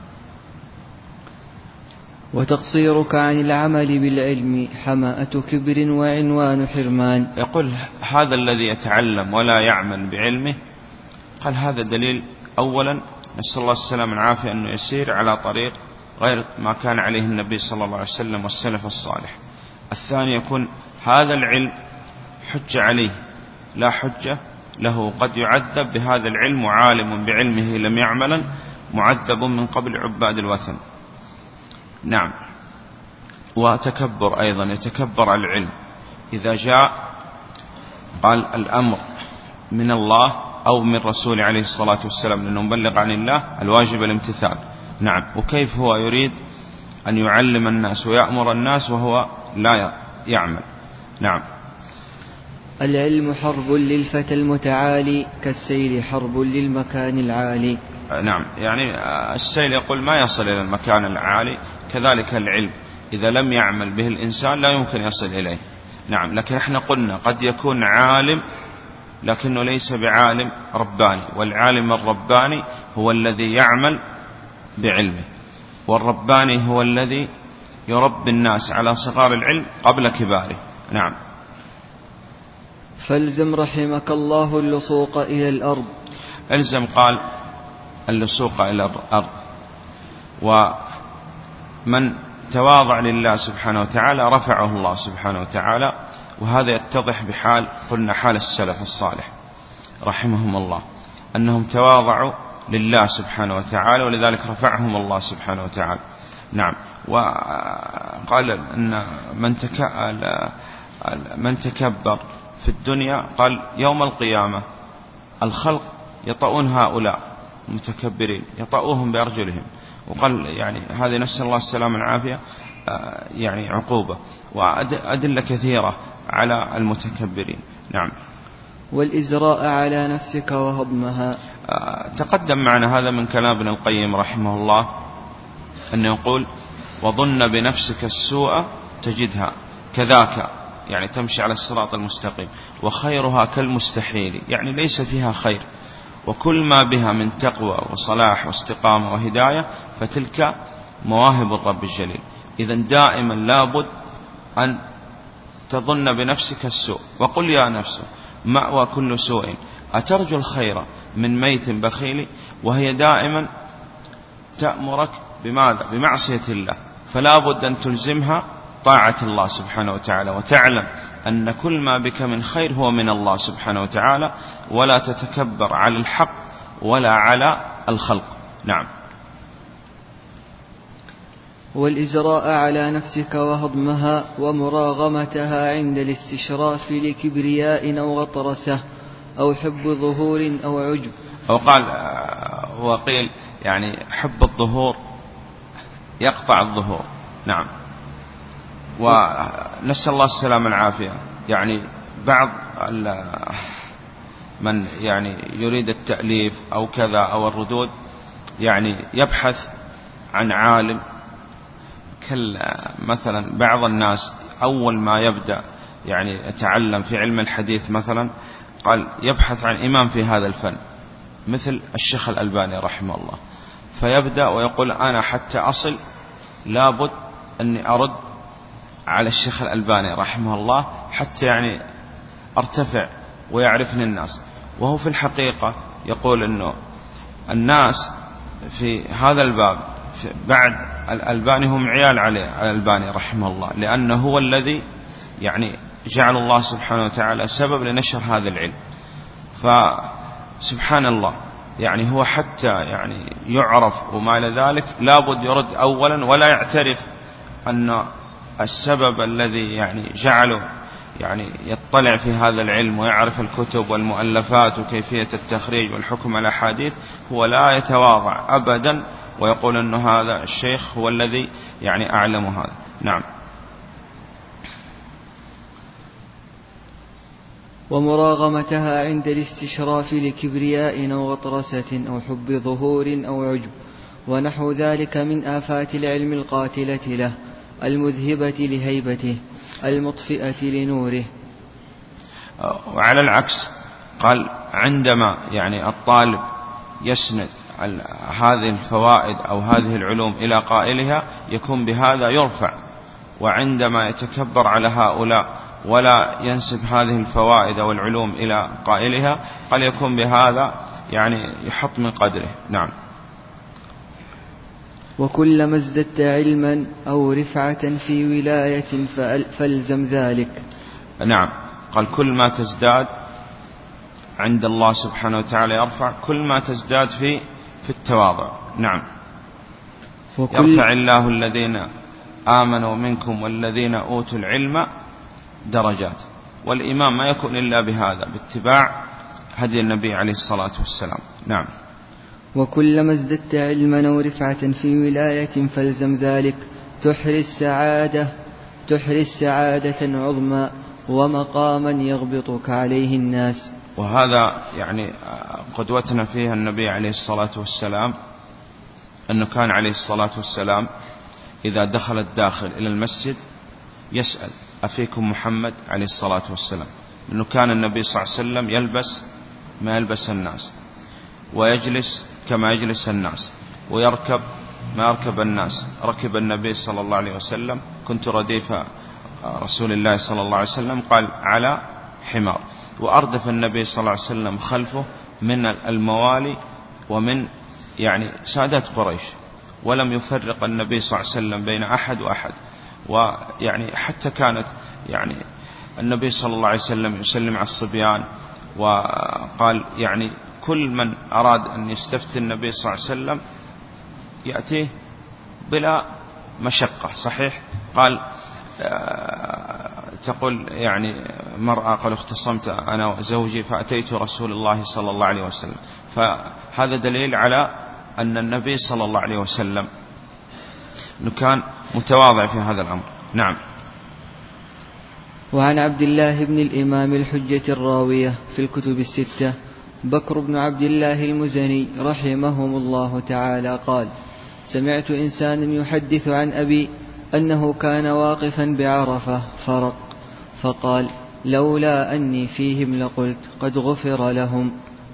وتقصيرك عن العمل بالعلم حماءة كبر وعنوان حرمان. يقول هذا الذي يتعلم ولا يعمل بعلمه، قال هذا دليل أولا نسأل الله السلام والعافية أنه يسير على طريق غير ما كان عليه النبي صلى الله عليه وسلم والسلف الصالح. الثاني يكون هذا العلم حجة عليه لا حجة له، قد يعذب بهذا العلم وعالم بعلمه لم يعملا معذب من قبل عباد الوثن. نعم. وتكبر أيضا، يتكبر على العلم. إذا جاء قال الأمر من الله أو من رسول عليه الصلاة والسلام لأنه مبلغ عن الله الواجب الامتثال. نعم. وكيف هو يريد أن يعلم الناس ويأمر الناس وهو لا يعمل؟ نعم. العلم حرب للفتى المتعالي كالسيل حرب للمكان العالي. نعم. يعني السيل يقول ما يصل إلى المكان العالي، كذلك العلم إذا لم يعمل به الإنسان لا يمكن يصل إليه. نعم. لكن احنا قلنا قد يكون عالم لكنه ليس بعالم رباني، والعالم الرباني هو الذي يعمل بعلمه، والرباني هو الذي يربي الناس على صغار العلم قبل كباره. نعم. فالزم رحمك الله اللصوق إلى الأرض. الزم قال اللصوق إلى الأرض. ومن تواضع لله سبحانه وتعالى رفعه الله سبحانه وتعالى. وهذا يتضح بحال قلنا حال السلف الصالح رحمهم الله، أنهم تواضعوا لله سبحانه وتعالى ولذلك رفعهم الله سبحانه وتعالى. نعم. وقال أن من من تكبر في الدنيا قال يوم القيامة الخلق يطؤون هؤلاء المتكبرين يطؤوهم بأرجلهم. وقال يعني هذه نسأل الله السلام والعافية يعني عقوبة، وأدلة كثيرة على المتكبرين. نعم. والإزراء على نفسك وهضمها. تقدم معنا هذا من كلام ابن القيم رحمه الله أنه يقول وظن بنفسك السوء تجدها كذاك، يعني تمشي على الصراط المستقيم، وخيرها كالمستحيل، يعني ليس فيها خير، وكل ما بها من تقوى وصلاح واستقامة وهداية فتلك مواهب الرب الجليل. إذن دائما لابد أن تظن بنفسك السوء، وقل يا نفس مأوى كل سوء أترجو الخير من ميت بخيل، وهي دائما تأمرك بماذا؟ بمعصية الله، فلا بد أن تلزمها طاعة الله سبحانه وتعالى، وتعلم أن كل ما بك من خير هو من الله سبحانه وتعالى، ولا تتكبر على الحق ولا على الخلق. نعم. والإزراء على نفسك وهضمها ومراغمتها عند الاستشراف لكبرياء أو غطرسة أو حب ظهور أو عجب. أو قال وقيل يعني حب الظهور يقطع الظهور. نعم. ونسأل الله السلامة والعافية. يعني بعض من يعني يريد التأليف أو كذا أو الردود يعني يبحث عن عالم، كل مثلا بعض الناس أول ما يبدأ يعني يتعلم في علم الحديث مثلا قال يبحث عن إمام في هذا الفن مثل الشيخ الألباني رحمه الله، فيبدأ ويقول أنا حتى أصل لابد أني أرد على الشيخ الألباني رحمه الله حتى يعني أرتفع ويعرفني الناس. وهو في الحقيقة يقول أنه الناس في هذا الباب بعد الألباني هم عيال عليه على الألباني رحمه الله، لأنه هو الذي يعني جعل الله سبحانه وتعالى سبب لنشر هذا العلم. فسبحان الله يعني هو حتى يعني يعرف وما إلى ذلك لابد يرد أولا، ولا يعترف أن السبب الذي يعني جعله يعني يطلع في هذا العلم ويعرف الكتب والمؤلفات وكيفية التخريج والحكم على الأحاديث هو لا يتواضع أبدا ويقول أن هذا الشيخ هو الذي يعني أعلم هذا. نعم. ومراغمتها عند الاستشراف لكبرياء أو غطرسة أو حب ظهور أو عجب ونحو ذلك من آفات العلم القاتلة له المذهبة لهيبته المطفئة لنوره. وعلى العكس قال عندما يعني الطالب يسند هذه الفوائد أو هذه العلوم إلى قائلها يكون بهذا يرفع، وعندما يتكبر على هؤلاء ولا ينسب هذه الفوائد أو العلوم إلى قائلها قال يكون بهذا يعني يحط من قدره. نعم. وكلما ازددت علما أو رفعة في ولاية فالزم ذلك. نعم. قال كل ما تزداد عند الله سبحانه وتعالى يرفع، كل ما تزداد في في التواضع. نعم. يرفع الله الذين آمنوا منكم والذين أوتوا العلم درجات. والإمام ما يكون إلا بهذا، باتباع هدي النبي عليه الصلاة والسلام. نعم. وكلما ازددت علما أو رفعة في ولاية فالزم ذلك تحري السعادة تحري السعادة عظمى ومقاما يغبطك عليه الناس. وهذا يعني قدوتنا فيها النبي عليه الصلاة والسلام، أنه كان عليه الصلاة والسلام إذا دخل الداخل إلى المسجد يسأل أفيكم محمد عليه الصلاة والسلام، لأنه كان النبي صلى الله عليه وسلم يلبس ما يلبس الناس، ويجلس كما يجلس الناس، ويركب ما يركب الناس. ركب النبي صلى الله عليه وسلم كنت رديف رسول الله صلى الله عليه وسلم قال على حمار، وأردف النبي صلى الله عليه وسلم خلفه من الموالي ومن يعني سادات قريش، ولم يفرق النبي صلى الله عليه وسلم بين أحد وأحد. ويعني حتى كانت يعني النبي صلى الله عليه وسلم يسلم على الصبيان، وقال يعني كل من أراد أن يستفتي النبي صلى الله عليه وسلم يأتيه بلا مشقة. صحيح. قال تقول يعني مرأة قال اختصمت أنا وزوجي فأتيت رسول الله صلى الله عليه وسلم، فهذا دليل على أن النبي صلى الله عليه وسلم كان متواضع في هذا الأمر. نعم. وعن عبد الله بن الإمام الحجة الراوية في الكتب الستة بكر بن عبد الله المزني رحمهم الله تعالى قال سمعت إنسانا يحدث عن أبي أنه كان واقفا بعرفة فرق فقال لولا أني فيهم لقلت قد غفر لهم.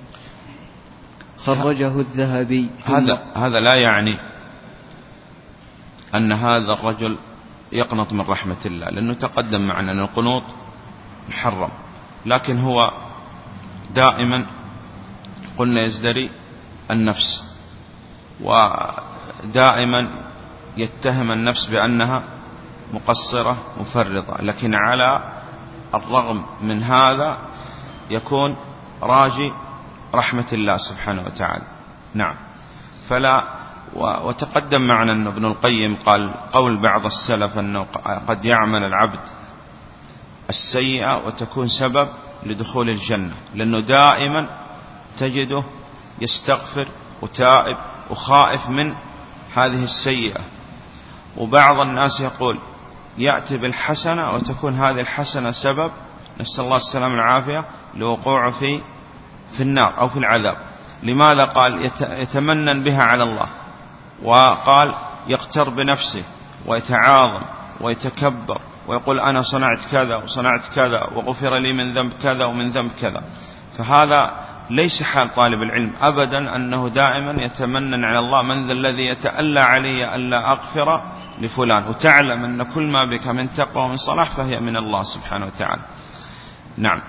خرجه الذهبي. هذا هذا لا يعني أن هذا الرجل يقنط من رحمة الله، لأنه تقدم معنا أن القنوط محرم، لكن هو دائما قلنا يزدري النفس، ودائما يتهم النفس بأنها مقصرة مفرطة، لكن على الرغم من هذا يكون راجي رحمة الله سبحانه وتعالى. نعم. فلا وتقدم معنا أن ابن القيم قال قول بعض السلف أنه قد يعمل العبد السيئة وتكون سبب لدخول الجنة، لأنه دائما تجده يستغفر وتائب وخائف من هذه السيئة. وبعض الناس يقول يأتي بالحسنة وتكون هذه الحسنة سبب، نسأل الله السلامة والعافية، لوقوعه في في النار أو في العذاب. لماذا؟ قال يتمنن بها على الله، وقال يغتر بنفسه ويتعاظم ويتكبر ويقول أنا صنعت كذا وصنعت كذا وغفر لي من ذنب كذا ومن ذنب كذا. فهذا ليس حال طالب العلم أبدا، أنه دائما يتمنن على الله من ذا الذي يتألى علي ألا أغفر لفلان، وتعلم أن كل ما بك من تقوى ومن صلاح فهي من الله سبحانه وتعالى. نعم.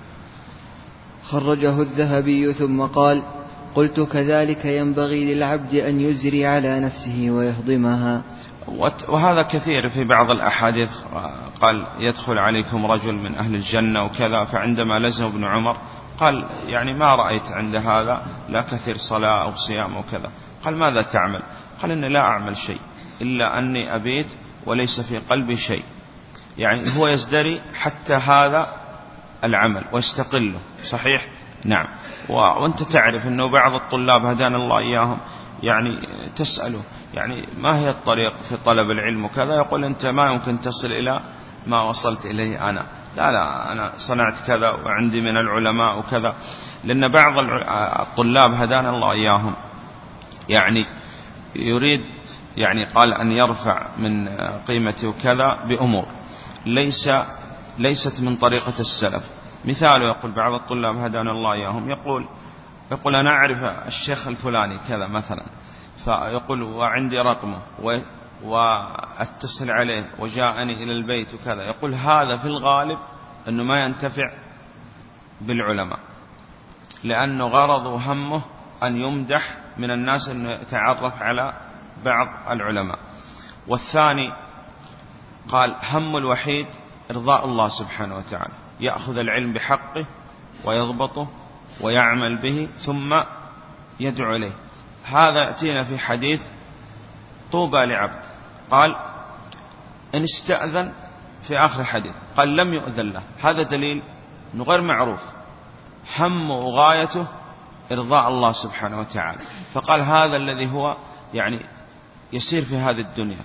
خرجه الذهبي ثم قال: قلت كذلك ينبغي للعبد أن يزري على نفسه ويهضمها. وهذا كثير في بعض الأحاديث، قال يدخل عليكم رجل من أهل الجنة وكذا، فعندما لزم ابن عمر قال يعني ما رأيت عند هذا لا كثير صلاة أو صيام وكذا. قال ماذا تعمل؟ قال إني لا أعمل شيء إلا أني أبيت وليس في قلبي شيء. يعني هو يزدري حتى هذا العمل ويستقله. صحيح؟ نعم. وأنت تعرف أنه بعض الطلاب هدانا الله إياهم يعني تسأله يعني ما هي الطريق في طلب العلم وكذا، يقول أنت ما يمكن تصل إلى ما وصلت إليه أنا، لا لا أنا صنعت كذا وعندي من العلماء وكذا. لأن بعض الطلاب هدانا الله إياهم يعني يريد يعني قال أن يرفع من قيمته وكذا بأمور ليس ليست من طريقة السلف. مثال يقول بعض الطلاب هدانا الله إياهم يقول يقول أنا أعرف الشيخ الفلاني كذا مثلا، فيقول وعندي رقمه وأتصل عليه وجاءني إلى البيت وكذا. يقول هذا في الغالب أنه ما ينتفع بالعلماء، لأنه غرض وهمه أن يمدح من الناس، أنه يتعرف على بعض العلماء. والثاني قال هم الوحيد إرضاء الله سبحانه وتعالى، يأخذ العلم بحقه ويضبطه ويعمل به ثم يدعو إليه. هذا يأتينا في حديث طوبى لعبد قال إن استأذن في آخر الحديث قال لم يؤذن له. هذا دليل أنه غير معروف، همه وغايته إرضاء الله سبحانه وتعالى. فقال هذا الذي هو يعني يسير في هذه الدنيا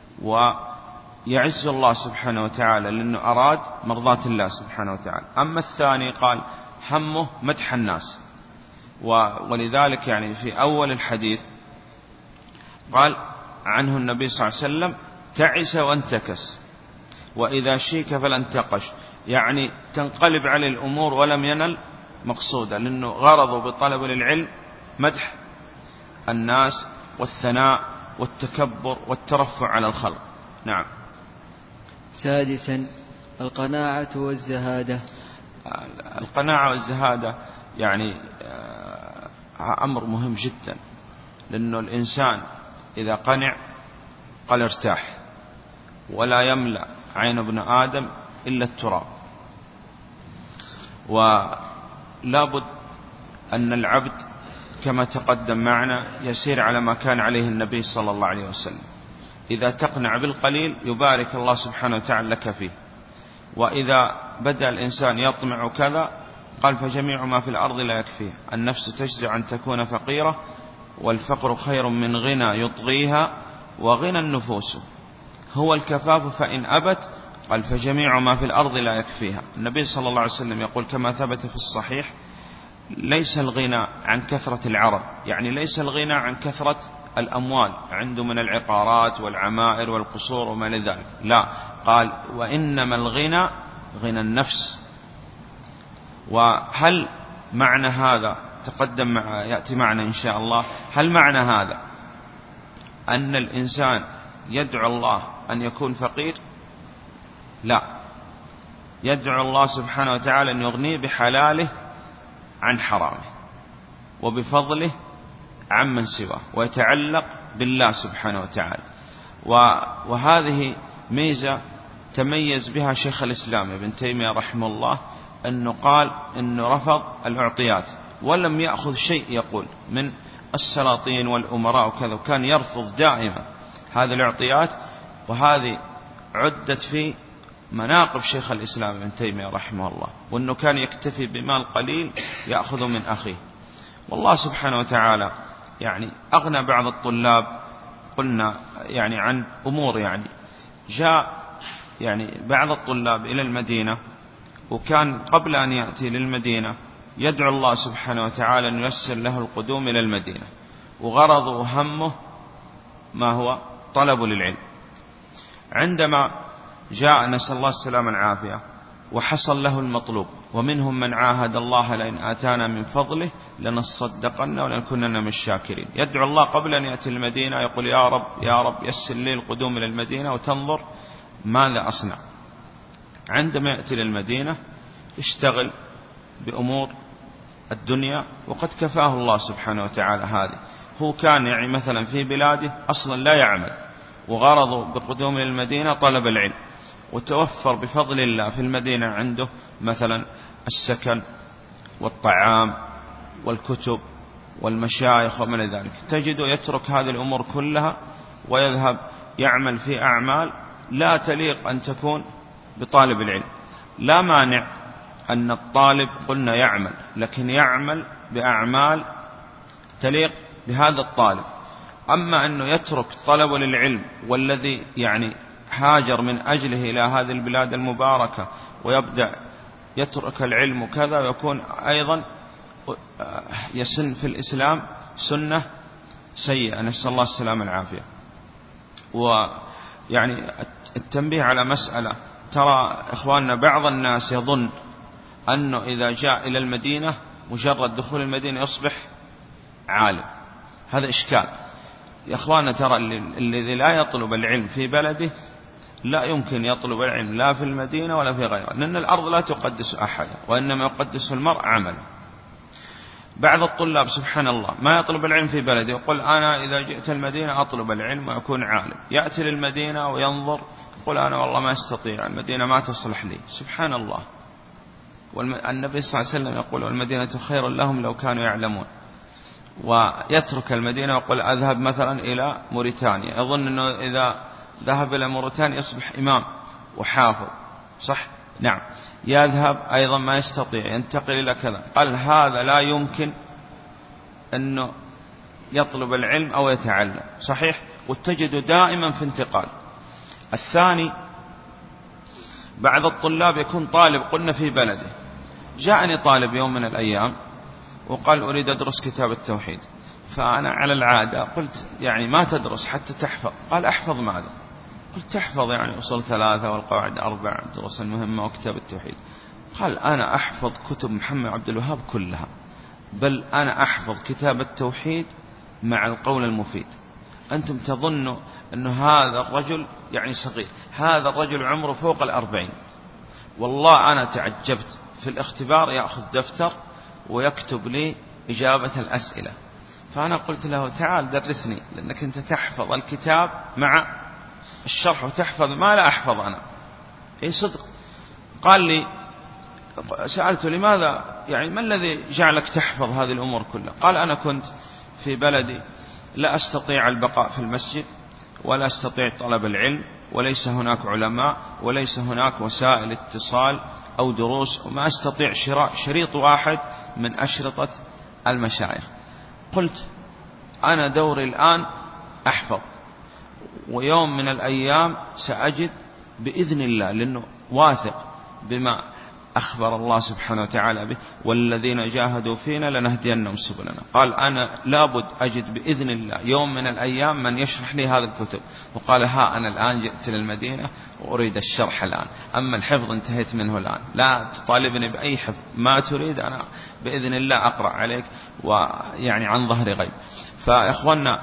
ويعز الله سبحانه وتعالى لأنه أراد مرضاة الله سبحانه وتعالى. أما الثاني قال همه مدح الناس، ولذلك يعني في أول الحديث قال عنه النبي صلى الله عليه وسلم تعس وانتكس وإذا شيك فلن تقش، يعني تنقلب عليه الأمور ولم ينل مقصودا، لأنه غرضه بطلب العلم مدح الناس والثناء والتكبر والترفع على الخلق. نعم. سادسا القناعة والزهادة. القناعة والزهادة يعني أمر مهم جدا، لأنه الإنسان إذا قنع قال ارتاح، ولا يملأ عين ابن آدم إلا التراب. ولا بد أن العبد كما تقدم معنا يسير على ما كان عليه النبي صلى الله عليه وسلم. إذا تقنع بالقليل يبارك الله سبحانه وتعالى لك فيه، وإذا بدأ الإنسان يطمع كذا قال فجميع ما في الأرض لا يكفيه. النفس تجزع أن تكون فقيرة، والفقر خير من غنى يطغيها، وغنى النفوس هو الكفاف فإن أبت قال فجميع ما في الأرض لا يكفيها. النبي صلى الله عليه وسلم يقول كما ثبت في الصحيح ليس الغنى عن كثرة العرب، يعني ليس الغنى عن كثرة الأموال عنده من العقارات والعمائر والقصور وما لذلك، لا، قال وإنما الغنى غنى النفس. وهل معنى هذا تقدم مع يأتي معنا إن شاء الله، هل معنى هذا أن الإنسان يدعو الله أن يكون فقير؟ لا، يدعو الله سبحانه وتعالى أن يغنيه بحلاله عن حرامه وبفضله عمن سواه، ويتعلق بالله سبحانه وتعالى. وهذه ميزة تميز بها شيخ الإسلام ابن تيمية رحمه الله، أنه قال أنه رفض الأعطيات ولم يأخذ شيء يقول من السلاطين والأمراء وكذا، وكان يرفض دائما هذه الأعطيات. وهذه عدت في مناقب شيخ الإسلام ابن تيمية رحمه الله، وأنه كان يكتفي بمال قليل يأخذ من أخيه. والله سبحانه وتعالى يعني أغنى بعض الطلاب، قلنا يعني عن أمور، يعني جاء يعني بعض الطلاب إلى المدينة، وكان قبل أن يأتي للمدينة يدعو الله سبحانه وتعالى أن ييسر له القدوم إلى المدينة، وغرضه وهمه ما هو طلب للعلم. عندما جاء نسأل الله السلامة والعافية وحصل له المطلوب، ومنهم من عاهد الله لئن آتانا من فضله لنصدقن ولنكونن من الشاكرين، يدعو الله قبل أن يأتي المدينة يقول يا رب يا رب يسر لي القدوم إلى المدينة، وتنظر ماذا أصنع. عندما يأتي للمدينة يشتغل بأمور الدنيا، وقد كفاه الله سبحانه وتعالى هذه. هو كان يعني مثلا في بلاده أصلا لا يعمل، وغرضه بقدوم المدينة طلب العلم، وتوفر بفضل الله في المدينة عنده مثلا السكن والطعام والكتب والمشايخ ومن ذلك. تجد يترك هذه الأمور كلها ويذهب يعمل في أعمال لا تليق أن تكون بطالب العلم. لا مانع أن الطالب قلنا يعمل، لكن يعمل بأعمال تليق بهذا الطالب. أما أنه يترك طلب للعلم والذي يعني هاجر من أجله إلى هذه البلاد المباركة ويبدأ يترك العلم وكذا، ويكون أيضا يسن في الإسلام سنة سيئة، نسأل الله السلامة والعافية. ويعني التنبيه على مسألة، ترى إخواننا بعض الناس يظن أنه إذا جاء إلى المدينة مجرد دخول المدينة يصبح عالم. هذا إشكال يا إخواننا. ترى الذي لا يطلب العلم في بلده لا يمكن يطلب العلم لا في المدينة ولا في غيرها، لأن الأرض لا تقدس أحد، وإنما يقدس المرء عمله. بعض الطلاب سبحان الله ما يطلب العلم في بلده، يقول أنا إذا جئت المدينة أطلب العلم وأكون عالم. يأتي للمدينة وينظر يقول أنا والله ما استطيع، المدينة ما تصلح لي. سبحان الله. والنبي صلى الله عليه وسلم يقول والمدينة خير لهم لو كانوا يعلمون. ويترك المدينة ويقول أذهب مثلا إلى موريتانيا، يظن أنه إذا ذهب إلى موريتانيا يصبح إمام وحافظ، صح؟ نعم. يذهب أيضا ما يستطيع، ينتقل إلى كذا. قال هذا لا يمكن أنه يطلب العلم أو يتعلم، صحيح؟ وتجد دائما في انتقال. الثاني، بعض الطلاب يكون طالب قلنا في بلده. جاءني طالب يوم من الأيام وقال أريد أدرس كتاب التوحيد، فأنا على العادة قلت يعني ما تدرس حتى تحفظ. قال أحفظ ماذا؟ قلت تحفظ يعني أصول ثلاثة والقواعد أربع، دروس المهمة وكتاب التوحيد. قال أنا أحفظ كتب محمد عبد الوهاب كلها، بل أنا أحفظ كتاب التوحيد مع القول المفيد. أنتم تظنوا أن هذا الرجل يعني صغير، هذا الرجل عمره فوق الأربعين. والله أنا تعجبت في الاختبار يأخذ دفتر ويكتب لي إجابة الأسئلة. فأنا قلت له تعال درسني، لأنك أنت تحفظ الكتاب مع الشرح وتحفظ ما لا أحفظ أنا. أي صدق. قال لي، سألته لماذا يعني ما الذي جعلك تحفظ هذه الأمور كلها؟ قال أنا كنت في بلدي لا أستطيع البقاء في المسجد ولا أستطيع طلب العلم، وليس هناك علماء وليس هناك وسائل اتصال أو دروس، وما أستطيع شراء شريط واحد من أشرطة المشايخ. قلت أنا دوري الآن أحفظ، ويوم من الأيام سأجد بإذن الله، لأنه واثق بما أخبر الله سبحانه وتعالى به والذين جاهدوا فينا لنهدينهم سبلنا. قال أنا لابد أجد بإذن الله يوم من الأيام من يشرح لي هذه الكتب. وقال ها أنا الآن جئت للمدينة وأريد الشرح الآن، أما الحفظ انتهيت منه الآن، لا تطالبني بأي حفظ، ما تريد أنا بإذن الله أقرأ عليك ويعني عن ظهر غيب. فإخواننا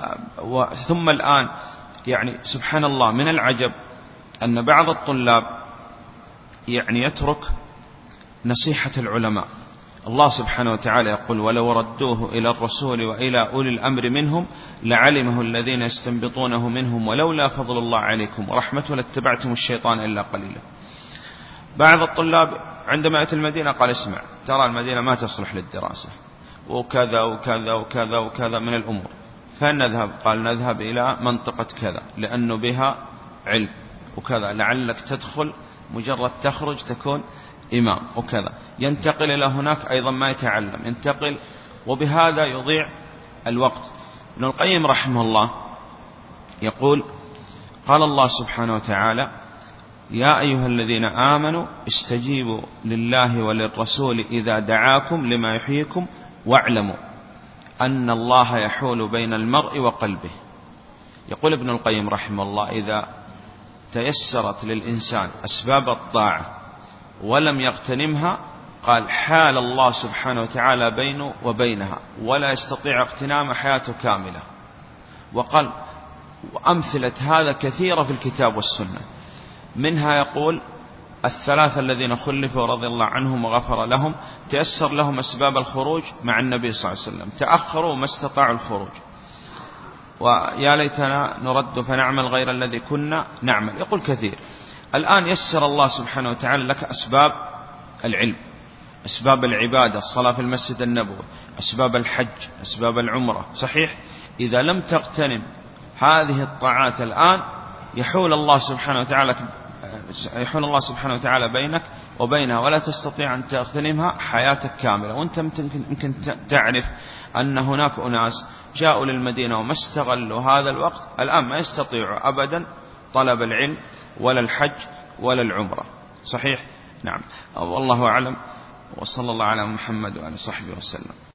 ثم الآن يعني سبحان الله من العجب أن بعض الطلاب يعني يترك نصيحة العلماء الله سبحانه وتعالى يقول ولو ردوه إلى الرسول وإلى أولي الأمر منهم لعلمه الذين يستنبطونه منهم ولولا فضل الله عليكم ورحمته لاتبعتم الشيطان إلا قليلا. بعض الطلاب عندما يأتي المدينة قال اسمع ترى المدينة ما تصلح للدراسة وكذا وكذا وكذا وكذا من الأمور، فنذهب. قال نذهب إلى منطقة كذا لأنه بها علم وكذا، لعلك تدخل مجرد تخرج تكون إمام وكذا. ينتقل إلى هناك أيضا ما يتعلم، ينتقل، وبهذا يضيع الوقت. ابن القيم رحمه الله يقول قال الله سبحانه وتعالى يا أيها الذين آمنوا استجيبوا لله وللرسول إذا دعاكم لما يحييكم واعلموا أن الله يحول بين المرء وقلبه. يقول ابن القيم رحمه الله إذا تيسرت للإنسان أسباب الطاعة ولم يغتنمها قال حال الله سبحانه وتعالى بينه وبينها ولا يستطيع اغتنام حياته كاملة. وقال وأمثلة هذا كثيرة في الكتاب والسنة، منها يقول الثلاثة الذين خلفوا رضي الله عنهم وغفر لهم تيسر لهم أسباب الخروج مع النبي صلى الله عليه وسلم، تأخروا وما استطاعوا الخروج، ويا ليتنا نرد فنعمل غير الذي كنا نعمل. يقول كثير. الآن يسر الله سبحانه وتعالى لك أسباب العلم، أسباب العبادة، الصلاة في المسجد النبوي، أسباب الحج، أسباب العمرة. صحيح إذا لم تغتنم هذه الطاعات الآن يحول الله سبحانه وتعالى يحول الله سبحانه وتعالى بينك وبينها ولا تستطيع أن تغتنمها حياتك كاملة. وأنت يمكن تعرف أن هناك أناس جاءوا للمدينة وما استغلوا هذا الوقت، الآن ما يستطيعوا أبدا طلب العلم ولا الحج ولا العمرة. صحيح؟ نعم. والله أعلم، وصلى الله على محمد وعلى صحبه وسلم.